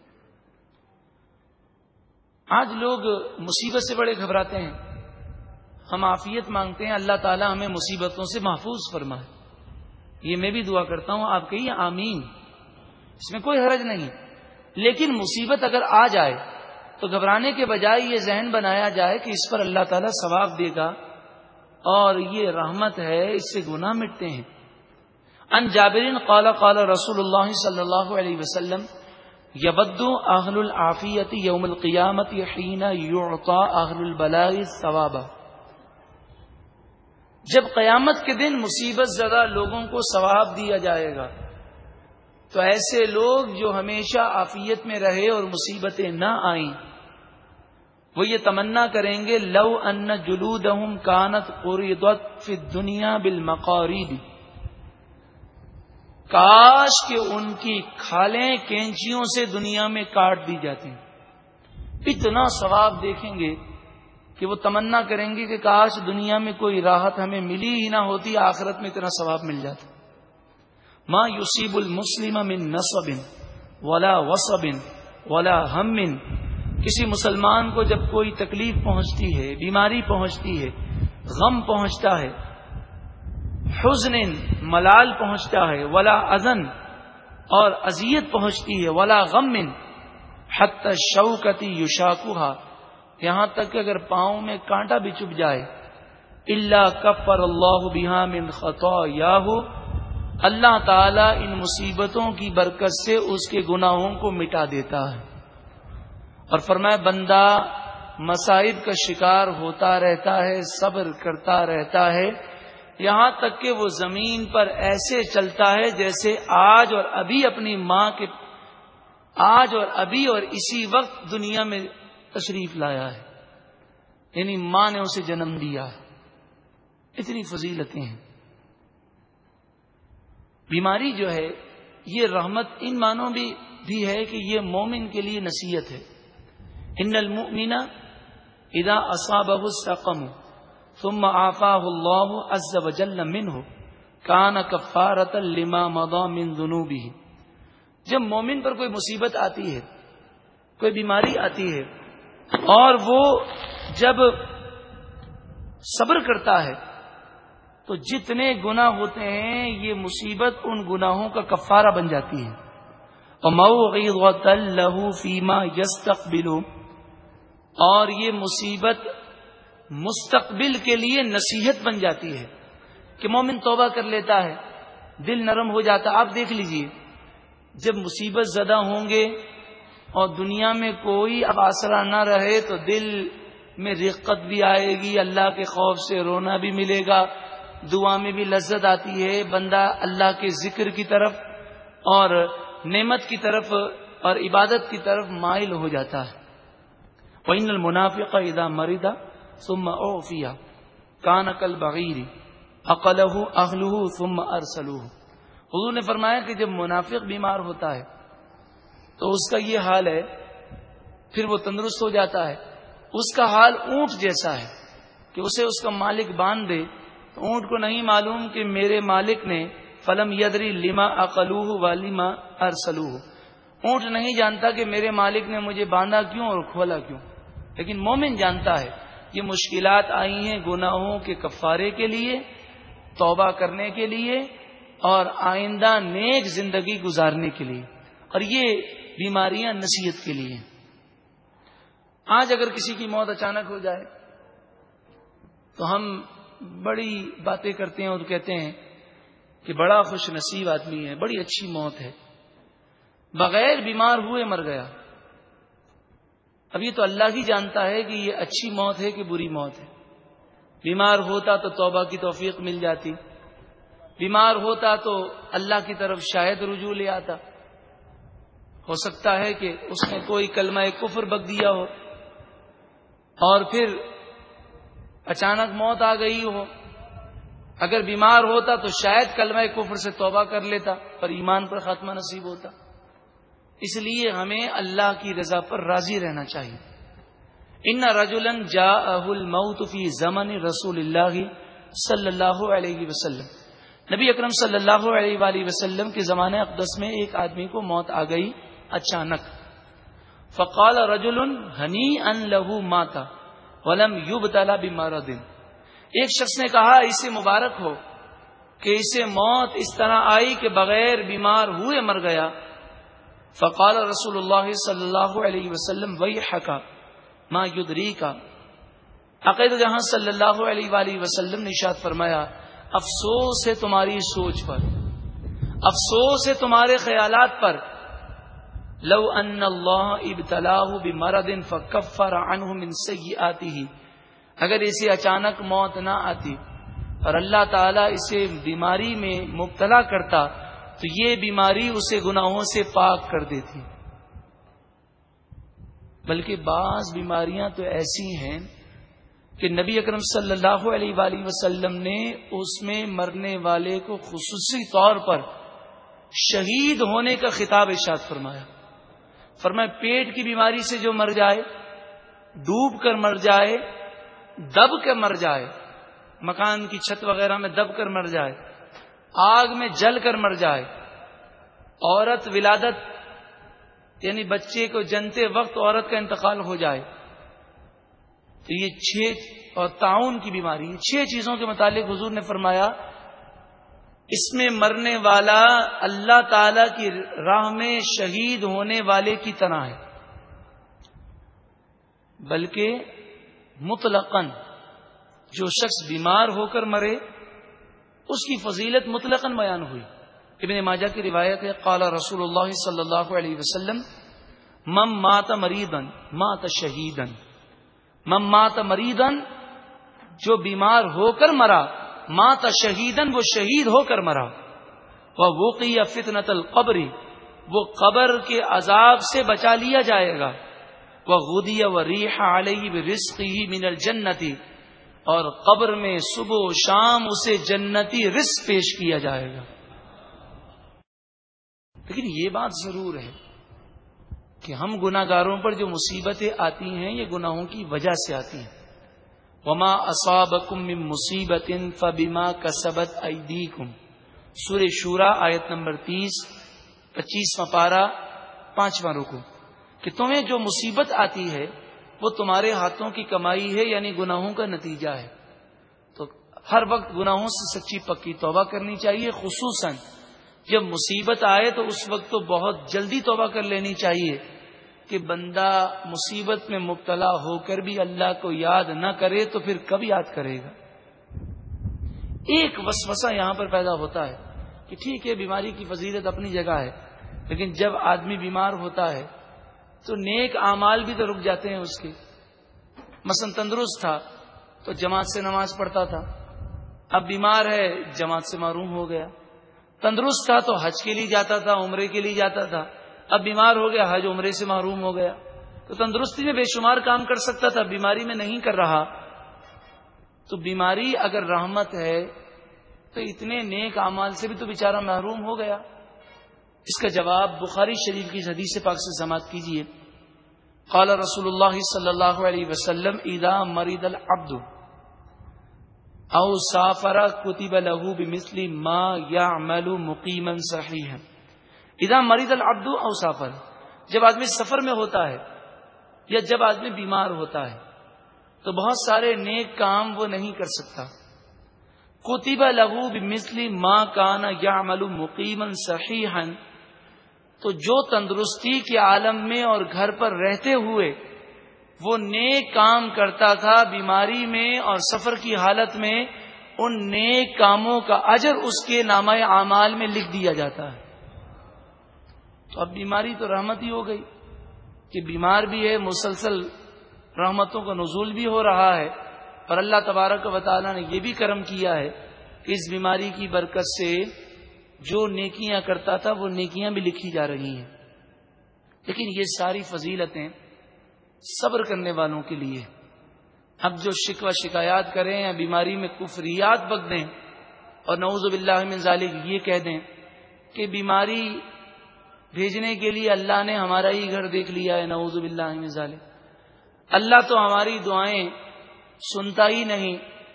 آج لوگ مصیبت سے بڑے گھبراتے ہیں، ہم عافیت مانگتے ہیں، اللہ تعالی ہمیں مصیبتوں سے محفوظ فرمائے. یہ میں بھی دعا کرتا ہوں، آپ کہیے آمین، اس میں کوئی حرج نہیں. لیکن مصیبت اگر آ جائے تو گھبرانے کے بجائے یہ ذہن بنایا جائے کہ اس پر اللہ تعالیٰ ثواب دے گا اور یہ رحمت ہے، اس سے گناہ مٹتے ہیں. ان جابرین قال قال رسول اللہ صلی اللہ علیہ وسلم یبدو اہل العافیت یوم القیامت حین یعطا اہل البلاء الثواب. جب قیامت کے دن مصیبت زدہ لوگوں کو ثواب دیا جائے گا تو ایسے لوگ جو ہمیشہ عافیت میں رہے اور مصیبتیں نہ آئیں وہ یہ تمنا کریں گے لو ان جلودہم کانت قرضت فی الدنیا بالمقارید، کاش کہ ان کی کھالیں کینچیوں سے دنیا میں کاٹ دی جاتی. اتنا ثواب دیکھیں گے کہ وہ تمنا کریں گے کہ کاش دنیا میں کوئی راحت ہمیں ملی ہی نہ ہوتی، آخرت میں اتنا ثواب مل جاتا. ما یصیب المسلم من نصب ولا وصب ولا ہم، کسی مسلمان کو جب کوئی تکلیف پہنچتی ہے، بیماری پہنچتی ہے، غم پہنچتا ہے، حزن ملال پہنچتا ہے، ولا اذن اور اذیت پہنچتی ہے، ولا غم حتی الشوکۃ یشاکھا، یہاں تک کہ اگر پاؤں میں کانٹا بھی چبھ جائے، الا کفر اللہ بہا من خطایاہ، اللہ تعالی ان مصیبتوں کی برکت سے اس کے گناہوں کو مٹا دیتا ہے. اور فرمایا بندہ مصائب کا شکار ہوتا رہتا ہے، صبر کرتا رہتا ہے، یہاں تک کہ وہ زمین پر ایسے چلتا ہے جیسے آج اور ابھی اپنی ماں کے آج اور ابھی اور اسی وقت دنیا میں تشریف لایا ہے، یعنی ماں نے اسے جنم دیا. اتنی فضیلتیں ہیں. بیماری جو ہے یہ رحمت ان معنوں بھی ہے کہ یہ مومن کے لیے نصیحت ہے. ان المؤمن اذا اصابہ السقم ثم عافاه الله عز وجل منه كان كفارة لما مضى من ذنوبه. جب مومن پر کوئی مصیبت آتی ہے، کوئی بیماری آتی ہے، اور وہ جب صبر کرتا ہے تو جتنے گناہ ہوتے ہیں یہ مصیبت ان گناہوں کا کفارہ بن جاتی ہے. وموعظة له فيما يستقبل، اور یہ مصیبت مستقبل کے لیے نصیحت بن جاتی ہے کہ مومن توبہ کر لیتا ہے، دل نرم ہو جاتا. آپ دیکھ لیجئے جب مصیبت زدہ ہوں گے اور دنیا میں کوئی اب آسرا نہ رہے تو دل میں رقت بھی آئے گی، اللہ کے خوف سے رونا بھی ملے گا، دعا میں بھی لذت آتی ہے، بندہ اللہ کے ذکر کی طرف اور نعمت کی طرف اور عبادت کی طرف مائل ہو جاتا ہے. وَإِنَّ الْمُنَافِقَ إِذَا مَرِضَ ثُمَّ أُعْفِيَ كَانَ كَالْبَعِيرِ أَقَلَهُ أَهْلُهُ ثُمَّ أَرْسَلُوهُ. حضور نے فرمایا کہ جب منافق بیمار ہوتا ہے تو اس کا یہ حال ہے، پھر وہ تندرست ہو جاتا ہے، اس کا حال اونٹ جیسا ہے کہ اسے اس کا مالک باندھ دے تو اونٹ کو نہیں معلوم کہ میرے مالک نے فلم یدری لما اقلوہ ولما ارسلوہ. اونٹ نہیں جانتا کہ میرے مالک نے مجھے باندھا کیوں اور کھولا کیوں، لیکن مومن جانتا ہے یہ مشکلات آئی ہیں گناہوں کے کفارے کے لیے، توبہ کرنے کے لیے اور آئندہ نیک زندگی گزارنے کے لیے، اور یہ بیماریاں نصیحت کے لیے. آج اگر کسی کی موت اچانک ہو جائے تو ہم بڑی باتیں کرتے ہیں اور کہتے ہیں کہ بڑا خوش نصیب آدمی ہے، بڑی اچھی موت ہے، بغیر بیمار ہوئے مر گیا. اب یہ تو اللہ ہی جانتا ہے کہ یہ اچھی موت ہے کہ بری موت ہے. بیمار ہوتا تو توبہ کی توفیق مل جاتی، بیمار ہوتا تو اللہ کی طرف شاید رجوع لے آتا. ہو سکتا ہے کہ اس نے کوئی کلمہ کفر بک دیا ہو اور پھر اچانک موت آ گئی ہو. اگر بیمار ہوتا تو شاید کلمہ کفر سے توبہ کر لیتا پر ایمان پر خاتمہ نصیب ہوتا. اس لیے ہمیں اللہ کی رضا پر راضی رہنا چاہیے. ان رجلا جاءہ الموت فی زمن رسول اللہ صلی اللہ علیہ وسلم. نبی اکرم صلی اللہ علیہ وآلہ وسلم کے زمانے اقدس میں ایک آدمی کو موت آ گئی اچانک. فقال رجل ہنیئا لہ مات ولم یبتلا بمرض. ایک شخص نے کہا اسے مبارک ہو کہ اسے موت اس طرح آئی کہ بغیر بیمار ہوئے مر گیا. فقال رسول اللہ صلی اللہ علیہ وسلم ویحک ما یدریک. عقید جہاں صلی اللہ علیہ وآلہ وسلم نے ارشاد فرمایا افسوس ہے تمہاری سوچ پر، افسوس ہے تمہارے خیالات پر. لو ان اللہ ابتلاہ بمرض فکفر عنہ من سیئاتہ. اگر اسے اچانک موت نہ آتی اور اللہ تعالیٰ اسے بیماری میں مبتلا کرتا تو یہ بیماری اسے گناہوں سے پاک کر دیتی. بلکہ بعض بیماریاں تو ایسی ہیں کہ نبی اکرم صلی اللہ علیہ وآلہ وسلم نے اس میں مرنے والے کو خصوصی طور پر شہید ہونے کا خطاب ارشاد فرمایا. فرمایا پیٹ کی بیماری سے جو مر جائے، ڈوب کر مر جائے، دب کر مر جائے، مکان کی چھت وغیرہ میں دب کر مر جائے، آگ میں جل کر مر جائے، عورت ولادت یعنی بچے کو جنتے وقت عورت کا انتقال ہو جائے، تو یہ 6 اور طاعون کی بیماری، 6 چیزوں کے متعلق حضور نے فرمایا اس میں مرنے والا اللہ تعالی کی راہ میں شہید ہونے والے کی طرح ہے. بلکہ مطلقاً جو شخص بیمار ہو کر مرے اس کی فضیلت مطلقاً بیان ہوئی. ابن ماجہ کی روایت ہے قال رسول اللہ صلی اللہ علیہ وسلم من مات مریضا مات شہیدا. من مات مریضا جو بیمار ہو کر مرا، مات شہیدا وہ شہید ہو کر مرا. ووقی فتنۃ القبر وہ قبر کے عذاب سے بچا لیا جائے گا. وغدی وریح علیہ برزقہ من الجنۃ اور قبر میں صبح و شام اسے جنتی رزق پیش کیا جائے گا. لیکن یہ بات ضرور ہے کہ ہم گناہگاروں پر جو مصیبتیں آتی ہیں یہ گناہوں کی وجہ سے آتی ہیں. وما اصابکم من مصیبت فبما کسبت ایدیکم، سورہ شورى آیت نمبر 30، 25واں پارہ، 5واں رکوع، کہ تمہیں جو مصیبت آتی ہے وہ تمہارے ہاتھوں کی کمائی ہے، یعنی گناہوں کا نتیجہ ہے. تو ہر وقت گناہوں سے سچی پکی توبہ کرنی چاہیے، خصوصاً جب مصیبت آئے تو اس وقت تو بہت جلدی توبہ کر لینی چاہیے کہ بندہ مصیبت میں مبتلا ہو کر بھی اللہ کو یاد نہ کرے تو پھر کب یاد کرے گا. ایک وسوسہ یہاں پر پیدا ہوتا ہے کہ ٹھیک ہے بیماری کی فضیلت اپنی جگہ ہے، لیکن جب آدمی بیمار ہوتا ہے تو نیک اعمال بھی تو رک جاتے ہیں اس کے. مثلا تندرست تھا تو جماعت سے نماز پڑھتا تھا، اب بیمار ہے جماعت سے محروم ہو گیا. تندرست تھا تو حج کے لیے جاتا تھا، عمرے کے لیے جاتا تھا، اب بیمار ہو گیا حج عمرے سے محروم ہو گیا. تو تندرستی میں بے شمار کام کر سکتا تھا، بیماری میں نہیں کر رہا. تو بیماری اگر رحمت ہے تو اتنے نیک اعمال سے بھی تو بیچارہ محروم ہو گیا. اس کا جواب بخاری شریف کی حدیث پاک سے سماعت کیجیے. قال رسول اللہ صلی اللہ علیہ وسلم اذا مرض العبد او سافر کتب له بمثل ما يعمل مقیما صحیحا. اذا مرض العبد او سافر، جب آدمی سفر میں ہوتا ہے یا جب آدمی بیمار ہوتا ہے تو بہت سارے نیک کام وہ نہیں کر سکتا. کتب له بمثل ما كان يعمل مقیما صحیحا، تو جو تندرستی کے عالم میں اور گھر پر رہتے ہوئے وہ نیک کام کرتا تھا، بیماری میں اور سفر کی حالت میں ان نیک کاموں کا اجر اس کے نامہ اعمال میں لکھ دیا جاتا ہے. تو اب بیماری تو رحمت ہی ہو گئی کہ بیمار بھی ہے، مسلسل رحمتوں کا نزول بھی ہو رہا ہے، اور اللہ تبارک و تعالی نے یہ بھی کرم کیا ہے کہ اس بیماری کی برکت سے جو نیکیاں کرتا تھا وہ نیکیاں بھی لکھی جا رہی ہیں. لیکن یہ ساری فضیلتیں صبر کرنے والوں کے لیے. اب جو شکوہ شکایات کریں یا بیماری میں کفریات بک دیں اور نعوذ باللہ من ذالک یہ کہہ دیں کہ بیماری بھیجنے کے لیے اللہ نے ہمارا ہی گھر دیکھ لیا ہے، نعوذ باللہ من ذالک، اللہ تو ہماری دعائیں سنتا ہی نہیں،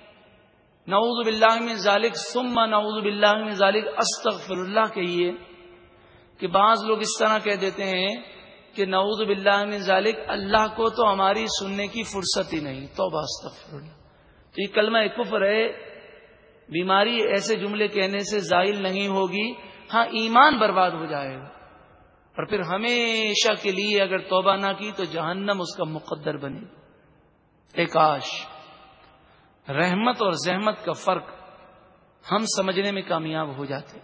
نعوذ باللہ من ذالک، ثم نعوذ باللہ من ذالک، استغفر اللہ کہیے. کہ بعض لوگ اس طرح کہہ دیتے ہیں کہ نعوذ باللہ من ذالک، اللہ کو تو ہماری سننے کی فرصت ہی نہیں، توبہ استغفر اللہ. تو یہ کلمہ کفر ہے. بیماری ایسے جملے کہنے سے زائل نہیں ہوگی، ہاں ایمان برباد ہو جائے گا، اور پھر ہمیشہ کے لیے اگر توبہ نہ کی تو جہنم اس کا مقدر بنے گی. اے کاش رحمت اور زحمت کا فرق ہم سمجھنے میں کامیاب ہو جاتے،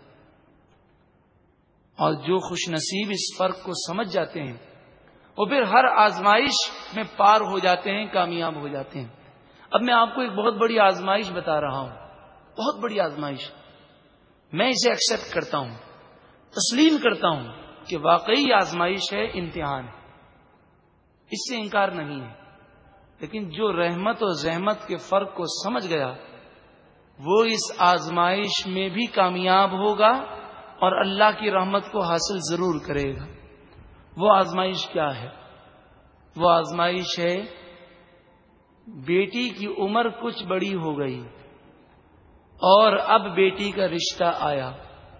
اور جو خوش نصیب اس فرق کو سمجھ جاتے ہیں وہ پھر ہر آزمائش میں پار ہو جاتے ہیں، کامیاب ہو جاتے ہیں. اب میں آپ کو ایک بہت بڑی آزمائش بتا رہا ہوں، بہت بڑی آزمائش. میں اسے ایکسپٹ کرتا ہوں، تسلیم کرتا ہوں کہ واقعی آزمائش ہے، امتحان ہے، اس سے انکار نہیں ہے. لیکن جو رحمت اور زحمت کے فرق کو سمجھ گیا وہ اس آزمائش میں بھی کامیاب ہوگا اور اللہ کی رحمت کو حاصل ضرور کرے گا. وہ آزمائش کیا ہے؟ وہ آزمائش ہے بیٹی کی عمر کچھ بڑی ہو گئی اور اب بیٹی کا رشتہ آیا.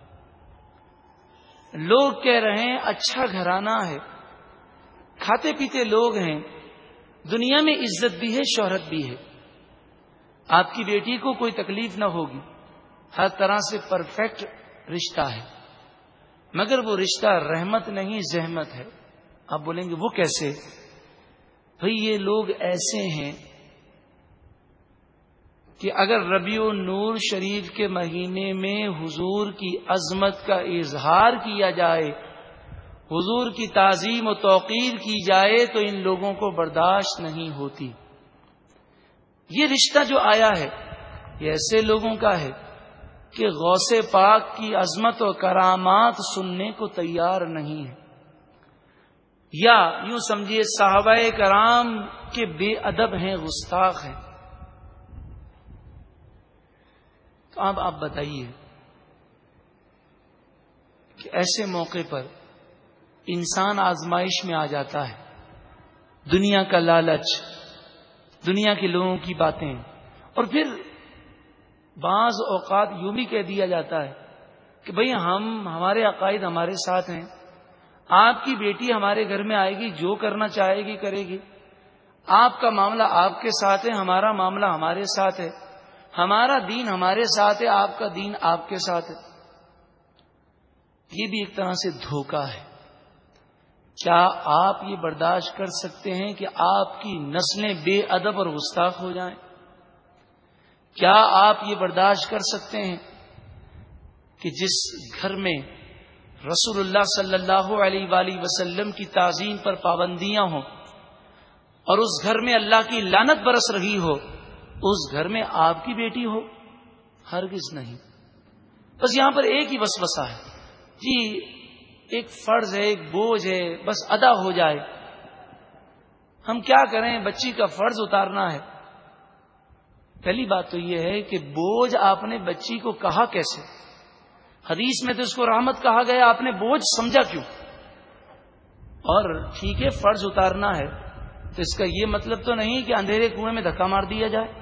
لوگ کہہ رہے ہیں اچھا گھرانہ ہے، کھاتے پیتے لوگ ہیں، دنیا میں عزت بھی ہے، شہرت بھی ہے، آپ کی بیٹی کو کوئی تکلیف نہ ہوگی، ہر طرح سے پرفیکٹ رشتہ ہے. مگر وہ رشتہ رحمت نہیں، زحمت ہے. آپ بولیں گے وہ کیسے؟ بھئی یہ لوگ ایسے ہیں کہ اگر ربیع النور شریف کے مہینے میں حضور کی عظمت کا اظہار کیا جائے، حضور کی تعظیم و توقیر کی جائے تو ان لوگوں کو برداشت نہیں ہوتی. یہ رشتہ جو آیا ہے یہ ایسے لوگوں کا ہے کہ غوث پاک کی عظمت و کرامات سننے کو تیار نہیں ہے، یا یوں سمجھیے صحابہ کرام کے بے ادب ہیں، گستاخ ہیں. تو اب آپ بتائیے کہ ایسے موقع پر انسان آزمائش میں آ جاتا ہے. دنیا کا لالچ، دنیا کے لوگوں کی باتیں، اور پھر بعض اوقات یوں بھی کہہ دیا جاتا ہے کہ بھئی ہمارے عقائد ہمارے ساتھ ہیں، آپ کی بیٹی ہمارے گھر میں آئے گی، جو کرنا چاہے گی کرے گی، آپ کا معاملہ آپ کے ساتھ ہے، ہمارا معاملہ ہمارے ساتھ ہے، ہمارا دین ہمارے ساتھ ہے، آپ کا دین آپ کے ساتھ ہے. یہ بھی ایک طرح سے دھوکہ ہے. کیا آپ یہ برداشت کر سکتے ہیں کہ آپ کی نسلیں بے ادب اور گستاخ ہو جائیں؟ کیا آپ یہ برداشت کر سکتے ہیں کہ جس گھر میں رسول اللہ صلی اللہ علیہ وآلہ وسلم کی تعظیم پر پابندیاں ہوں اور اس گھر میں اللہ کی لعنت برس رہی ہو، اس گھر میں آپ کی بیٹی ہو؟ ہرگز نہیں. بس یہاں پر ایک ہی وسوسہ ہے جی، ایک فرض ہے، ایک بوجھ ہے، بس ادا ہو جائے. ہم کیا کریں، بچی کا فرض اتارنا ہے. پہلی بات تو یہ ہے کہ بوجھ آپ نے بچی کو کہا کیسے؟ حدیث میں تو اس کو رحمت کہا گیا، آپ نے بوجھ سمجھا کیوں؟ اور ٹھیک ہے فرض اتارنا ہے تو اس کا یہ مطلب تو نہیں کہ اندھیرے کنویں میں دھکا مار دیا جائے.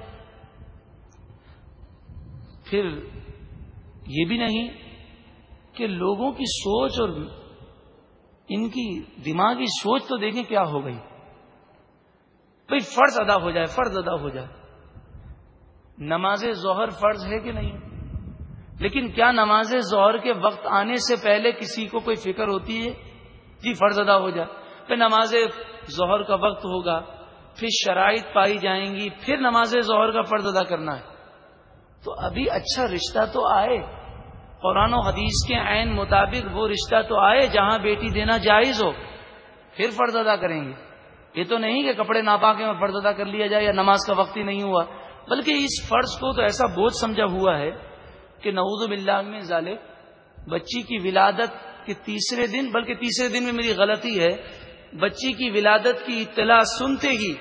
پھر یہ بھی نہیں کہ لوگوں کی سوچ اور ان کی دماغی سوچ تو دیکھیں کیا ہو گئی. بھئی فرض ادا ہو جائے، فرض ادا ہو جائے. نماز ظہر فرض ہے کہ نہیں؟ لیکن کیا نماز ظہر کے وقت آنے سے پہلے کسی کو کوئی فکر ہوتی ہے جی فرض ادا ہو جائے؟ پھر نماز ظہر کا وقت ہوگا، پھر شرائط پائی جائیں گی، پھر نماز ظہر کا فرض ادا کرنا ہے. تو ابھی اچھا رشتہ تو آئے، قرآن و حدیث کے عین مطابق وہ رشتہ تو آئے جہاں بیٹی دینا جائز ہو، پھر فرض ادا کریں گے. یہ تو نہیں کہ کپڑے ناپاکے میں فرض ادا کر لیا جائے یا نماز کا وقت ہی نہیں ہوا. بلکہ اس فرض کو تو ایسا بوجھ سمجھا ہوا ہے کہ نعوذ باللہ من ذالک بچی کی ولادت کے تیسرے دن، بلکہ تیسرے دن میں میری غلطی ہے، بچی کی ولادت کی اطلاع سنتے ہی،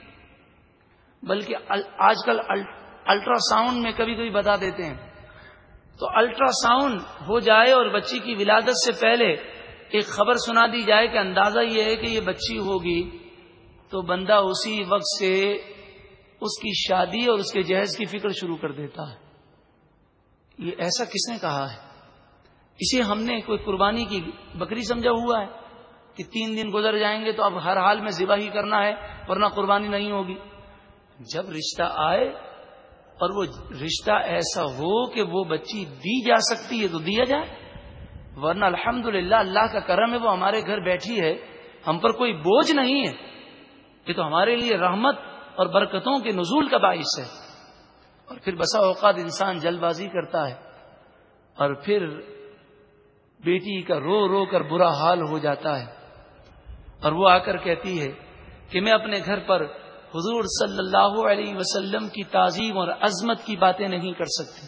بلکہ آج کل الٹرا ساؤنڈ میں کبھی کبھی بتا دیتے ہیں، تو الٹرا ساؤنڈ ہو جائے اور بچی کی ولادت سے پہلے ایک خبر سنا دی جائے کہ اندازہ یہ ہے کہ یہ بچی ہوگی، تو بندہ اسی وقت سے اس کی شادی اور اس کے جہیز کی فکر شروع کر دیتا ہے. یہ ایسا کس نے کہا ہے؟ اسے ہم نے کوئی قربانی کی بکری سمجھا ہوا ہے کہ 3 دن گزر جائیں گے تو اب ہر حال میں ذبح ہی کرنا ہے ورنہ قربانی نہیں ہوگی. جب رشتہ آئے اور وہ رشتہ ایسا ہو کہ وہ بچی دی جا سکتی ہے تو دیا جائے، ورنہ الحمدللہ اللہ کا کرم ہے وہ ہمارے گھر بیٹھی ہے، ہم پر کوئی بوجھ نہیں ہے. یہ تو ہمارے لیے رحمت اور برکتوں کے نزول کا باعث ہے. اور پھر بسا اوقات انسان جلد بازی کرتا ہے اور پھر بیٹی کا رو رو کر برا حال ہو جاتا ہے، اور وہ آ کر کہتی ہے کہ میں اپنے گھر پر حضور صلی اللہ علیہ وسلم کی تعظیم اور عظمت کی باتیں نہیں کر سکتی.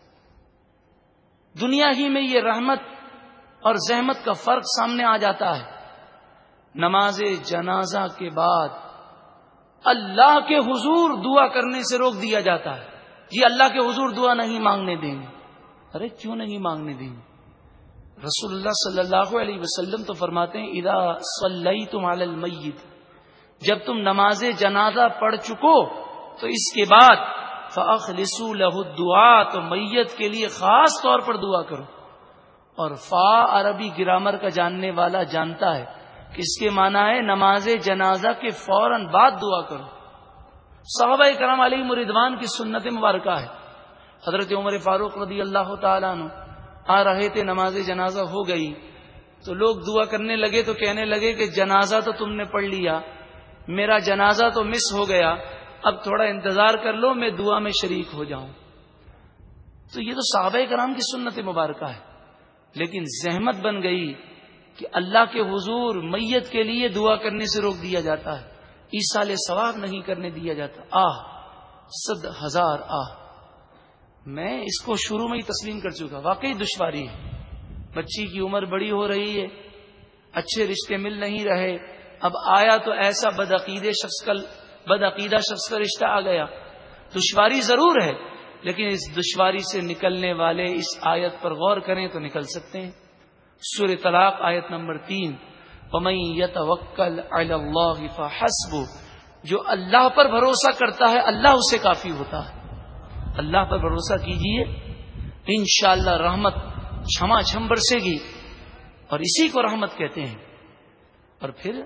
دنیا ہی میں یہ رحمت اور زحمت کا فرق سامنے آ جاتا ہے. نماز جنازہ کے بعد اللہ کے حضور دعا کرنے سے روک دیا جاتا ہے. جی اللہ کے حضور دعا نہیں مانگنے دیں گے. ارے کیوں نہیں مانگنے دیں گے؟ رسول اللہ صلی اللہ علیہ وسلم تو فرماتے ہیں اذا صلیتم علی المیت، جب تم نماز جنازہ پڑھ چکو تو اس کے بعد فاخلصوا له الدعاء، تو میت کے لیے خاص طور پر دعا کرو. اور عربی گرامر کا جاننے والا جانتا ہے کہ اس کے معنی ہے نماز جنازہ کے فوراً بعد دعا کرو. صحابہ کرام علیہم رضوان کی سنت مبارکہ ہے. حضرت عمر فاروق رضی اللہ تعالیٰ عنہ آ رہے تھے، نماز جنازہ ہو گئی تو لوگ دعا کرنے لگے تو کہنے لگے کہ جنازہ تو تم نے پڑھ لیا، میرا جنازہ تو مس ہو گیا، اب تھوڑا انتظار کر لو میں دعا میں شریک ہو جاؤں. تو یہ تو صحابہ کرام کی سنت مبارکہ ہے. لیکن زحمت بن گئی کہ اللہ کے حضور میت کے لیے دعا کرنے سے روک دیا جاتا ہے، ایصال ثواب نہیں کرنے دیا جاتا. 100,000 میں اس کو شروع میں ہی تسلیم کر چکا. واقعی دشواری ہے، بچی کی عمر بڑی ہو رہی ہے، اچھے رشتے مل نہیں رہے، اب آیا تو ایسا بدعقیدہ شخص کا رشتہ آ گیا. دشواری ضرور ہے، لیکن اس دشواری سے نکلنے والے اس آیت پر غور کریں تو نکل سکتے ہیں. سورہ طلاق آیت نمبر 3، وَمَن يَتَوَکَّلْ عَلَى اللَّهِ فَحَسْبُهُ، جو اللہ پر بھروسہ کرتا ہے اللہ اسے کافی ہوتا ہے۔ اللہ پر بھروسہ کیجئے، انشاءاللہ رحمت چھما چھم برسے گی، اور اسی کو رحمت کہتے ہیں۔ اور پھر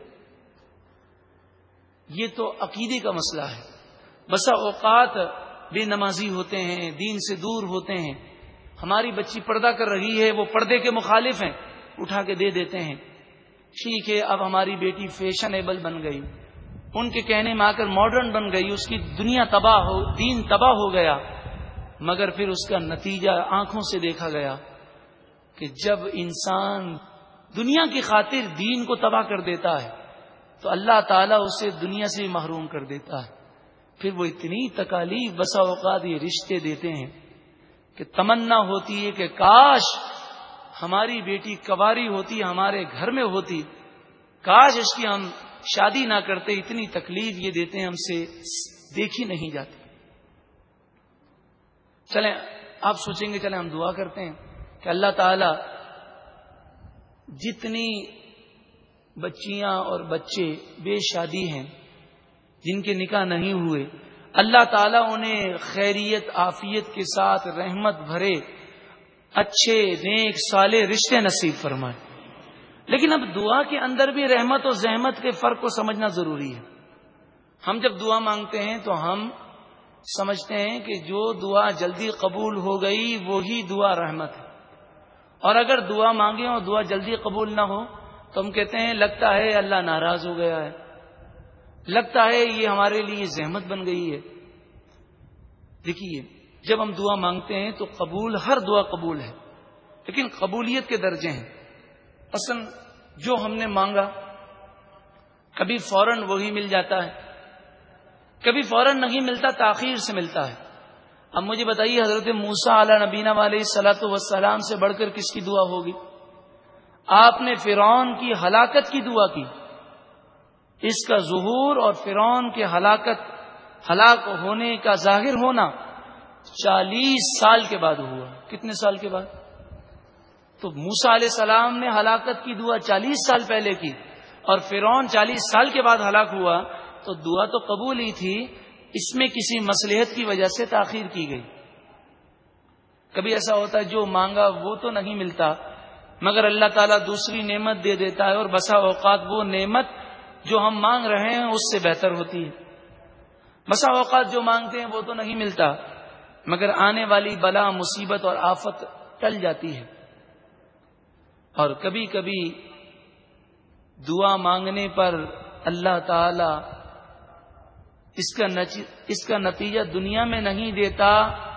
یہ تو عقیدے کا مسئلہ ہے۔ بسا اوقات بے نمازی ہوتے ہیں، دین سے دور ہوتے ہیں، ہماری بچی پردہ کر رہی ہے، وہ پردے کے مخالف ہیں، اٹھا کے دے دیتے ہیں۔ ٹھیک ہے، اب ہماری بیٹی فیشنیبل بن گئی، ان کے کہنے میں آ کر ماڈرن بن گئی، اس کی دنیا تباہ ہو، دین تباہ ہو گیا۔ مگر پھر اس کا نتیجہ آنکھوں سے دیکھا گیا کہ جب انسان دنیا کی خاطر دین کو تباہ کر دیتا ہے تو اللہ تعالیٰ اسے دنیا سے محروم کر دیتا ہے۔ پھر وہ اتنی تکالیف بسا اوقات یہ رشتے دیتے ہیں کہ تمنا ہوتی ہے کہ کاش ہماری بیٹی کنواری ہوتی، ہمارے گھر میں ہوتی، کاش اس کی ہم شادی نہ کرتے۔ اتنی تکلیف یہ دیتے ہیں، ہم سے دیکھی نہیں جاتی۔ چلیں آپ سوچیں گے، چلیں ہم دعا کرتے ہیں کہ اللہ تعالی جتنی بچیاں اور بچے بے شادی ہیں، جن کے نکاح نہیں ہوئے، اللہ تعالیٰ انہیں خیریت عافیت کے ساتھ رحمت بھرے اچھے نیک صالح رشتے نصیب فرمائے۔ لیکن اب دعا کے اندر بھی رحمت اور زحمت کے فرق کو سمجھنا ضروری ہے۔ ہم جب دعا مانگتے ہیں تو ہم سمجھتے ہیں کہ جو دعا جلدی قبول ہو گئی وہی دعا رحمت ہے، اور اگر دعا مانگیں اور دعا جلدی قبول نہ ہو تو ہم کہتے ہیں لگتا ہے اللہ ناراض ہو گیا ہے، لگتا ہے یہ ہمارے لیے زحمت بن گئی ہے۔ دیکھیے، جب ہم دعا مانگتے ہیں تو قبول، ہر دعا قبول ہے، لیکن قبولیت کے درجے ہیں۔ مثلا جو ہم نے مانگا کبھی فوراً وہی مل جاتا ہے، کبھی فوراً نہیں ملتا، تاخیر سے ملتا ہے۔ اب مجھے بتائیے، حضرت موسیٰ علیہ نبینا علیہ الصلوۃ والسلام سے بڑھ کر کس کی دعا ہوگی؟ آپ نے فرعون کی ہلاکت کی دعا کی، اس کا ظہور اور فرعون کے ہلاک ہونے کا ظاہر ہونا 40 سال کے بعد ہوا۔ کتنے سال کے بعد؟ تو موسیٰ علیہ السلام نے ہلاکت کی دعا 40 سال پہلے کی، اور فرعون 40 سال کے بعد ہلاک ہوا، تو دعا تو قبول ہی تھی، اس میں کسی مصلحت کی وجہ سے تاخیر کی گئی۔ کبھی ایسا ہوتا ہے جو مانگا وہ تو نہیں ملتا، مگر اللہ تعالیٰ دوسری نعمت دے دیتا ہے، اور بسا اوقات وہ نعمت جو ہم مانگ رہے ہیں اس سے بہتر ہوتی ہے۔ بسا اوقات جو مانگتے ہیں وہ تو نہیں ملتا، مگر آنے والی بلا مصیبت اور آفت ٹل جاتی ہے۔ اور کبھی کبھی دعا مانگنے پر اللہ تعالی اس کا نتیجہ دنیا میں نہیں دیتا،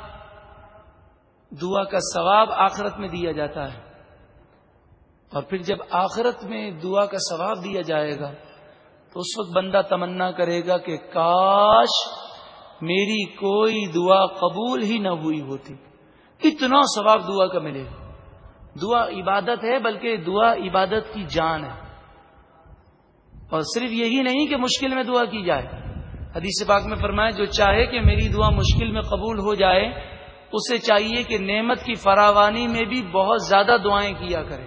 دعا کا ثواب آخرت میں دیا جاتا ہے۔ اور پھر جب آخرت میں دعا کا ثواب دیا جائے گا تو اس وقت بندہ تمنا کرے گا کہ کاش میری کوئی دعا قبول ہی نہ ہوئی ہوتی، اتنا ثواب دعا کا ملے گا۔ دعا عبادت ہے، بلکہ دعا عبادت کی جان ہے۔ اور صرف یہی نہیں کہ مشکل میں دعا کی جائے، حدیث پاک میں فرمایا جو چاہے کہ میری دعا مشکل میں قبول ہو جائے، اسے چاہیے کہ نعمت کی فراوانی میں بھی بہت زیادہ دعائیں کیا کرے۔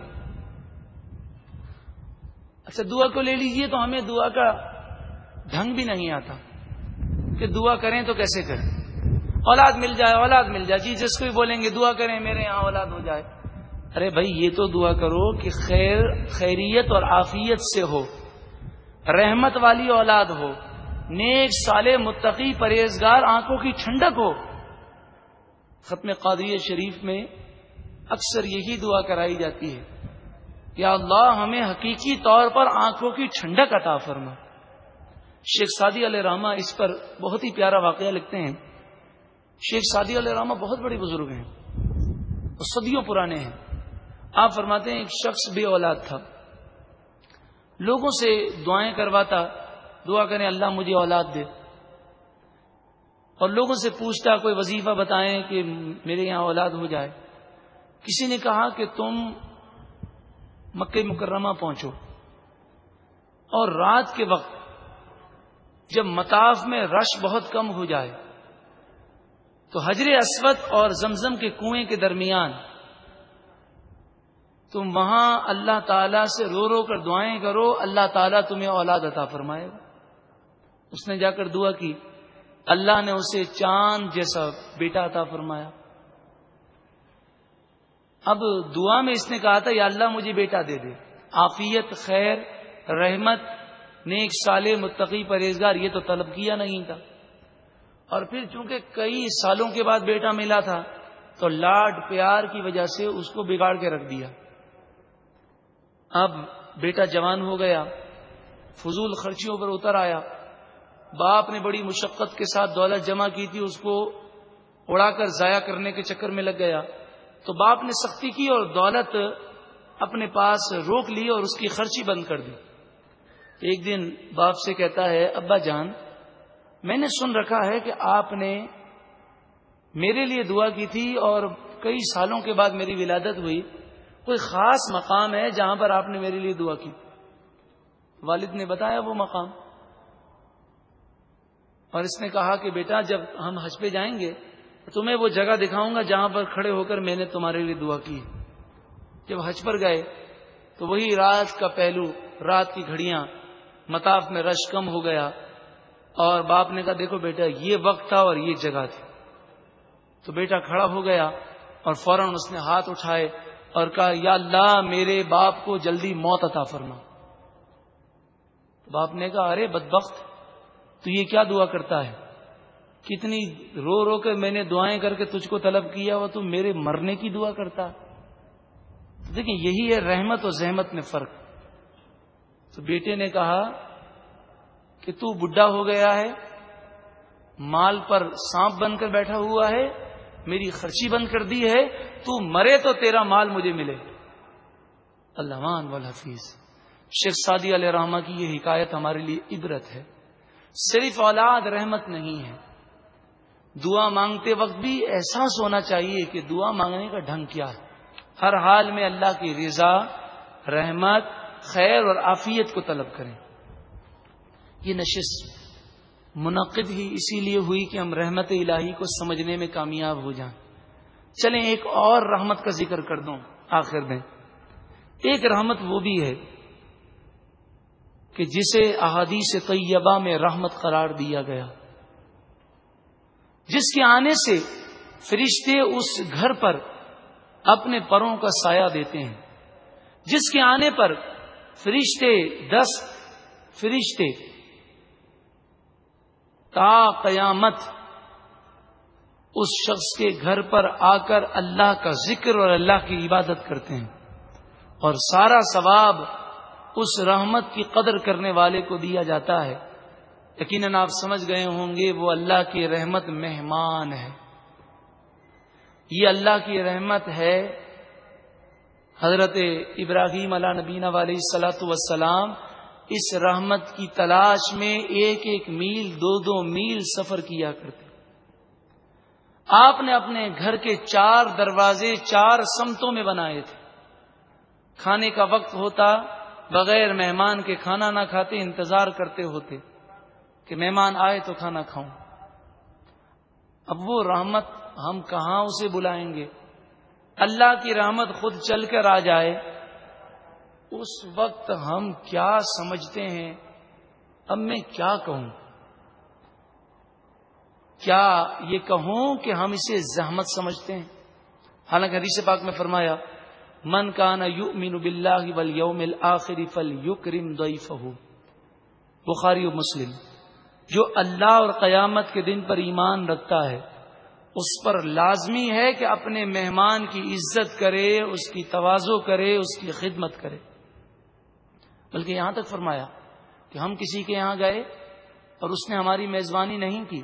اچھا، دعا کو لے لیجئے تو ہمیں دعا کا ڈھنگ بھی نہیں آتا کہ دعا کریں تو کیسے کریں۔ اولاد مل جائے، اولاد مل جائے، جی جس کو بھی بولیں گے دعا کریں میرے یہاں اولاد ہو جائے۔ ارے بھائی، یہ تو دعا کرو کہ خیریت اور عافیت سے ہو، رحمت والی اولاد ہو، نیک صالح متقی پرہیزگار آنکھوں کی ٹھنڈک ہو۔ ختم قادریہ شریف میں اکثر یہی دعا کرائی جاتی ہے، یا اللہ ہمیں حقیقی طور پر آنکھوں کی ٹھنڈک عطا فرما۔ شیخ سعدی علیہ رحمہ اس پر بہت ہی پیارا واقعہ لکھتے ہیں۔ شیخ سعدی علیہ رحمہ بہت بڑے بزرگ ہیں اور صدیوں پرانے ہیں۔ آپ فرماتے ہیں ایک شخص بے اولاد تھا، لوگوں سے دعائیں کرواتا، دعا کریں اللہ مجھے اولاد دے، اور لوگوں سے پوچھتا کوئی وظیفہ بتائیں کہ میرے یہاں اولاد ہو جائے۔ کسی نے کہا کہ تم مکہ مکرمہ پہنچو اور رات کے وقت جب مطاف میں رش بہت کم ہو جائے تو حجر اسود اور زمزم کے کنویں کے درمیان تم وہاں اللہ تعالیٰ سے رو رو کر دعائیں کرو، اللہ تعالیٰ تمہیں اولاد عطا فرمائے گا۔ اس نے جا کر دعا کی، اللہ نے اسے چاند جیسا بیٹا عطا فرمایا۔ اب دعا میں اس نے کہا تھا یا اللہ مجھے بیٹا دے دے، عافیت، خیر، رحمت، نیک صالح متقی پرہیزگار، یہ تو طلب کیا نہیں تھا۔ اور پھر چونکہ کئی سالوں کے بعد بیٹا ملا تھا تو لاڈ پیار کی وجہ سے اس کو بگاڑ کے رکھ دیا۔ اب بیٹا جوان ہو گیا، فضول خرچیوں پر اتر آیا، باپ نے بڑی مشقت کے ساتھ دولت جمع کی تھی، اس کو اڑا کر ضائع کرنے کے چکر میں لگ گیا، تو باپ نے سختی کی اور دولت اپنے پاس روک لی اور اس کی خرچی بند کر دی۔ ایک دن باپ سے کہتا ہے، ابا جان، میں نے سن رکھا ہے کہ آپ نے میرے لیے دعا کی تھی اور کئی سالوں کے بعد میری ولادت ہوئی، کوئی خاص مقام ہے جہاں پر آپ نے میرے لیے دعا کی؟ والد نے بتایا وہ مقام، اور اس نے کہا کہ بیٹا جب ہم حج پہ جائیں گے تمہیں وہ جگہ دکھاؤں گا جہاں پر کھڑے ہو کر میں نے تمہارے لیے دعا کی۔ جب حج پر گئے تو وہی رات کا پہلو، رات کی گھڑیاں، مطاف میں رش کم ہو گیا، اور باپ نے کہا دیکھو بیٹا یہ وقت تھا اور یہ جگہ تھی۔ تو بیٹا کھڑا ہو گیا اور فوراً اس نے ہاتھ اٹھائے اور کہا یا اللہ میرے باپ کو جلدی موت عطا فرما۔ باپ نے کہا ارے بدبخت، تو یہ کیا دعا کرتا ہے؟ کتنی رو رو کے میں نے دعائیں کر کے تجھ کو طلب کیا وہ تو میرے مرنے کی دعا کرتا۔ تو دیکھیں یہی ہے رحمت اور زحمت میں فرق۔ تو بیٹے نے کہا کہ تو بڈھا ہو گیا ہے، مال پر سانپ بن کر بیٹھا ہوا ہے، میری خرچی بند کر دی ہے، تو مرے تو تیرا مال مجھے ملے۔ اللہ والحفیظ۔ شیخ سعدی علیہ رحمہ کی یہ حکایت ہمارے لیے عبرت ہے۔ صرف اولاد رحمت نہیں ہے، دعا مانگتے وقت بھی احساس ہونا چاہیے کہ دعا مانگنے کا ڈھنگ کیا ہے۔ ہر حال میں اللہ کی رضا، رحمت، خیر اور عافیت کو طلب کریں۔ یہ نشست منعقد ہی اسی لیے ہوئی کہ ہم رحمت الہی کو سمجھنے میں کامیاب ہو جائیں۔ چلیں ایک اور رحمت کا ذکر کر دوں آخر میں۔ ایک رحمت وہ بھی ہے کہ جسے احادیث طیبہ میں رحمت قرار دیا گیا، جس کے آنے سے فرشتے اس گھر پر اپنے پروں کا سایہ دیتے ہیں، جس کے آنے پر فرشتے 10 فرشتے تا قیامت اس شخص کے گھر پر آ کر اللہ کا ذکر اور اللہ کی عبادت کرتے ہیں، اور سارا ثواب اس رحمت کی قدر کرنے والے کو دیا جاتا ہے۔ یقیناً آپ سمجھ گئے ہوں گے وہ اللہ کی رحمت مہمان ہے۔ یہ اللہ کی رحمت ہے۔ حضرت ابراہیم علیہ نبینا علیہ الصلوۃ والسلام اس رحمت کی تلاش میں 1-1 میل 2-2 میل سفر کیا کرتے۔ آپ نے اپنے گھر کے 4 دروازے 4 سمتوں میں بنائے تھے۔ کھانے کا وقت ہوتا، بغیر مہمان کے کھانا نہ کھاتے، انتظار کرتے ہوتے کہ مہمان آئے تو کھانا کھاؤں۔ اب وہ رحمت ہم کہاں اسے بلائیں گے؟ اللہ کی رحمت خود چل کر آ جائے اس وقت ہم کیا سمجھتے ہیں؟ اب میں کیا کہوں؟ کیا یہ کہوں کہ ہم اسے زحمت سمجھتے ہیں؟ حالانکہ حدیث پاک میں فرمایا من کان یؤمن باللہ والیوم الآخر فلیکرم ضیفہ، بخاری و مسلم۔ جو اللہ اور قیامت کے دن پر ایمان رکھتا ہے اس پر لازمی ہے کہ اپنے مہمان کی عزت کرے، اس کی تواضع کرے، اس کی خدمت کرے۔ بلکہ یہاں تک فرمایا کہ ہم کسی کے یہاں گئے اور اس نے ہماری میزبانی نہیں کی،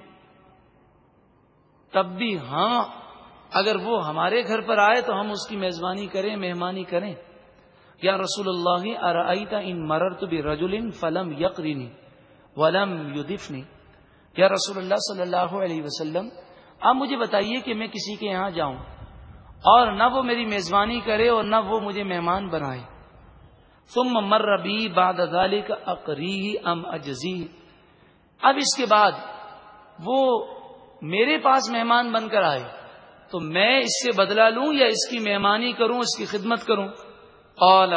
تب بھی ہاں اگر وہ ہمارے گھر پر آئے تو ہم اس کی میزبانی کریں، مہمانی کریں۔ یا رسول اللہ ارأیت ان مررت برجل فلم یقرنی ولم یضفنی، یا رسول اللہ صلی اللہ علیہ وسلم آپ مجھے بتائیے کہ میں کسی کے یہاں جاؤں اور نہ وہ میری میزبانی کرے اور نہ وہ مجھے مہمان بنائے، ثم مر بی بعد ذلك اقریہ ام اجزیہ، اب اس کے بعد وہ میرے پاس مہمان بن کر آئے تو میں اس سے بدلہ لوں یا اس کی مہمانی کروں، اس کی خدمت کروں؟ قال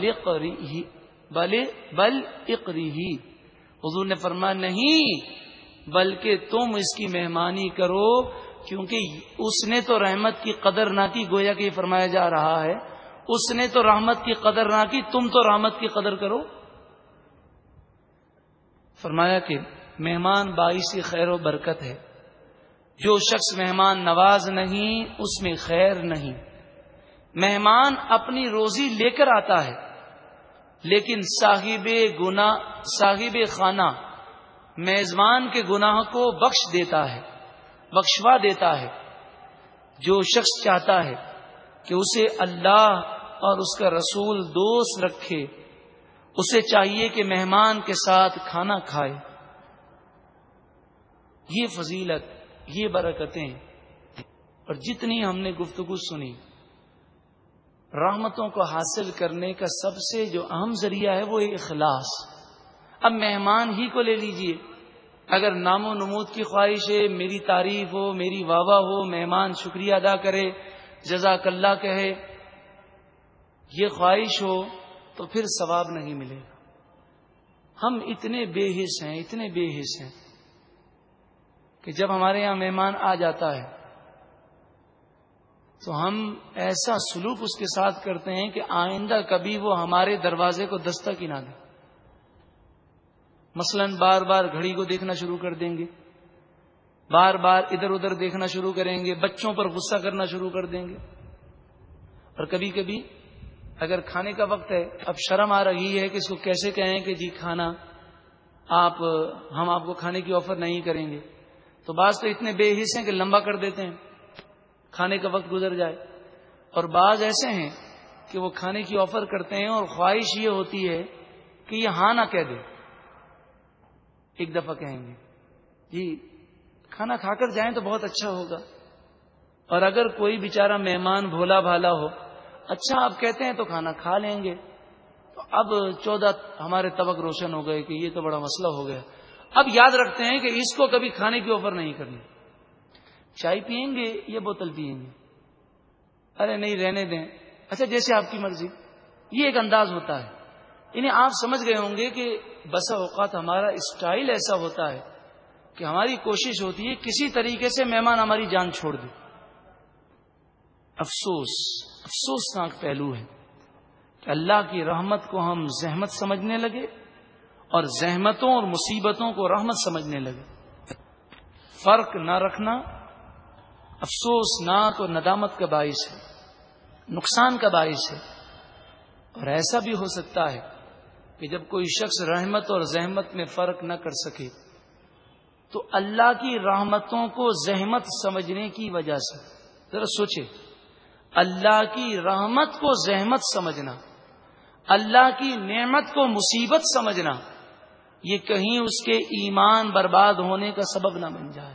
بل اقرہ، حضور نے فرمایا نہیں، بلکہ تم اس کی مہمانی کرو، کیونکہ اس نے تو رحمت کی قدر نہ کی، گویا کہ یہ فرمایا جا رہا ہے اس نے تو رحمت کی قدر نہ کی، تم تو رحمت کی قدر کرو۔ فرمایا کہ مہمان باعث خیر و برکت ہے، جو شخص مہمان نواز نہیں اس میں خیر نہیں۔ مہمان اپنی روزی لے کر آتا ہے، لیکن صاحب خانہ میزبان کے گناہ کو بخشوا دیتا ہے۔ جو شخص چاہتا ہے کہ اسے اللہ اور اس کا رسول دوست رکھے، اسے چاہیے کہ مہمان کے ساتھ کھانا کھائے۔ یہ فضیلت، یہ برکتیں، اور جتنی ہم نے گفتگو سنی، رحمتوں کو حاصل کرنے کا سب سے جو اہم ذریعہ ہے وہ اخلاص۔ اب مہمان ہی کو لے لیجئے، اگر نام و نمود کی خواہش ہے، میری تعریف ہو، میری واہ واہ ہو، مہمان شکریہ ادا کرے، جزاک اللہ کہے، یہ خواہش ہو تو پھر ثواب نہیں ملے گا۔ ہم اتنے بے حس ہیں کہ جب ہمارے یہاں مہمان آ جاتا ہے تو ہم ایسا سلوک اس کے ساتھ کرتے ہیں کہ آئندہ کبھی وہ ہمارے دروازے کو دستک ہی نہ دے۔ مثلا بار بار گھڑی کو دیکھنا شروع کر دیں گے، بار بار ادھر ادھر دیکھنا شروع کریں گے، بچوں پر غصہ کرنا شروع کر دیں گے، اور کبھی کبھی اگر کھانے کا وقت ہے، اب شرم آ رہی ہے کہ اس کو کیسے کہیں کہ جی کھانا ہم آپ کو کھانے کی آفر نہیں کریں گے، تو بعض تو اتنے بے حس ہیں کہ لمبا کر دیتے ہیں کھانے کا وقت گزر جائے، اور بعض ایسے ہیں کہ وہ کھانے کی آفر کرتے ہیں اور خواہش یہ ہوتی ہے کہ یہ ہاں نہ کہہ دے۔ ایک دفعہ کہیں گے جی کھانا کھا کر جائیں تو بہت اچھا ہوگا، اور اگر کوئی بیچارہ مہمان بھولا بھالا ہو، اچھا آپ کہتے ہیں تو کھانا کھا لیں گے، تو اب 14 ہمارے طبق روشن ہو گئے کہ یہ تو بڑا مسئلہ ہو گیا۔ اب یاد رکھتے ہیں کہ اس کو کبھی کھانے کی آفر نہیں کرنی، چائے پیئیں گے یا بوتل پیئیں گے، ارے نہیں رہنے دیں، اچھا جیسے آپ کی مرضی، یہ ایک انداز ہوتا ہے۔ یعنی آپ سمجھ گئے ہوں گے کہ بسا اوقات ہمارا اسٹائل ایسا ہوتا ہے کہ ہماری کوشش ہوتی ہے کسی طریقے سے مہمان ہماری جان چھوڑ دے۔ افسوسناک پہلو ہے کہ اللہ کی رحمت کو ہم زحمت سمجھنے لگے اور زحمتوں اور مصیبتوں کو رحمت سمجھنے لگے۔ فرق نہ رکھنا افسوسناک اور ندامت کا باعث ہے، نقصان کا باعث ہے۔ اور ایسا بھی ہو سکتا ہے کہ جب کوئی شخص رحمت اور زحمت میں فرق نہ کر سکے تو اللہ کی رحمتوں کو زحمت سمجھنے کی وجہ سے، ذرا سوچے، اللہ کی رحمت کو زحمت سمجھنا، اللہ کی نعمت کو مصیبت سمجھنا، یہ کہیں اس کے ایمان برباد ہونے کا سبب نہ بن جائے۔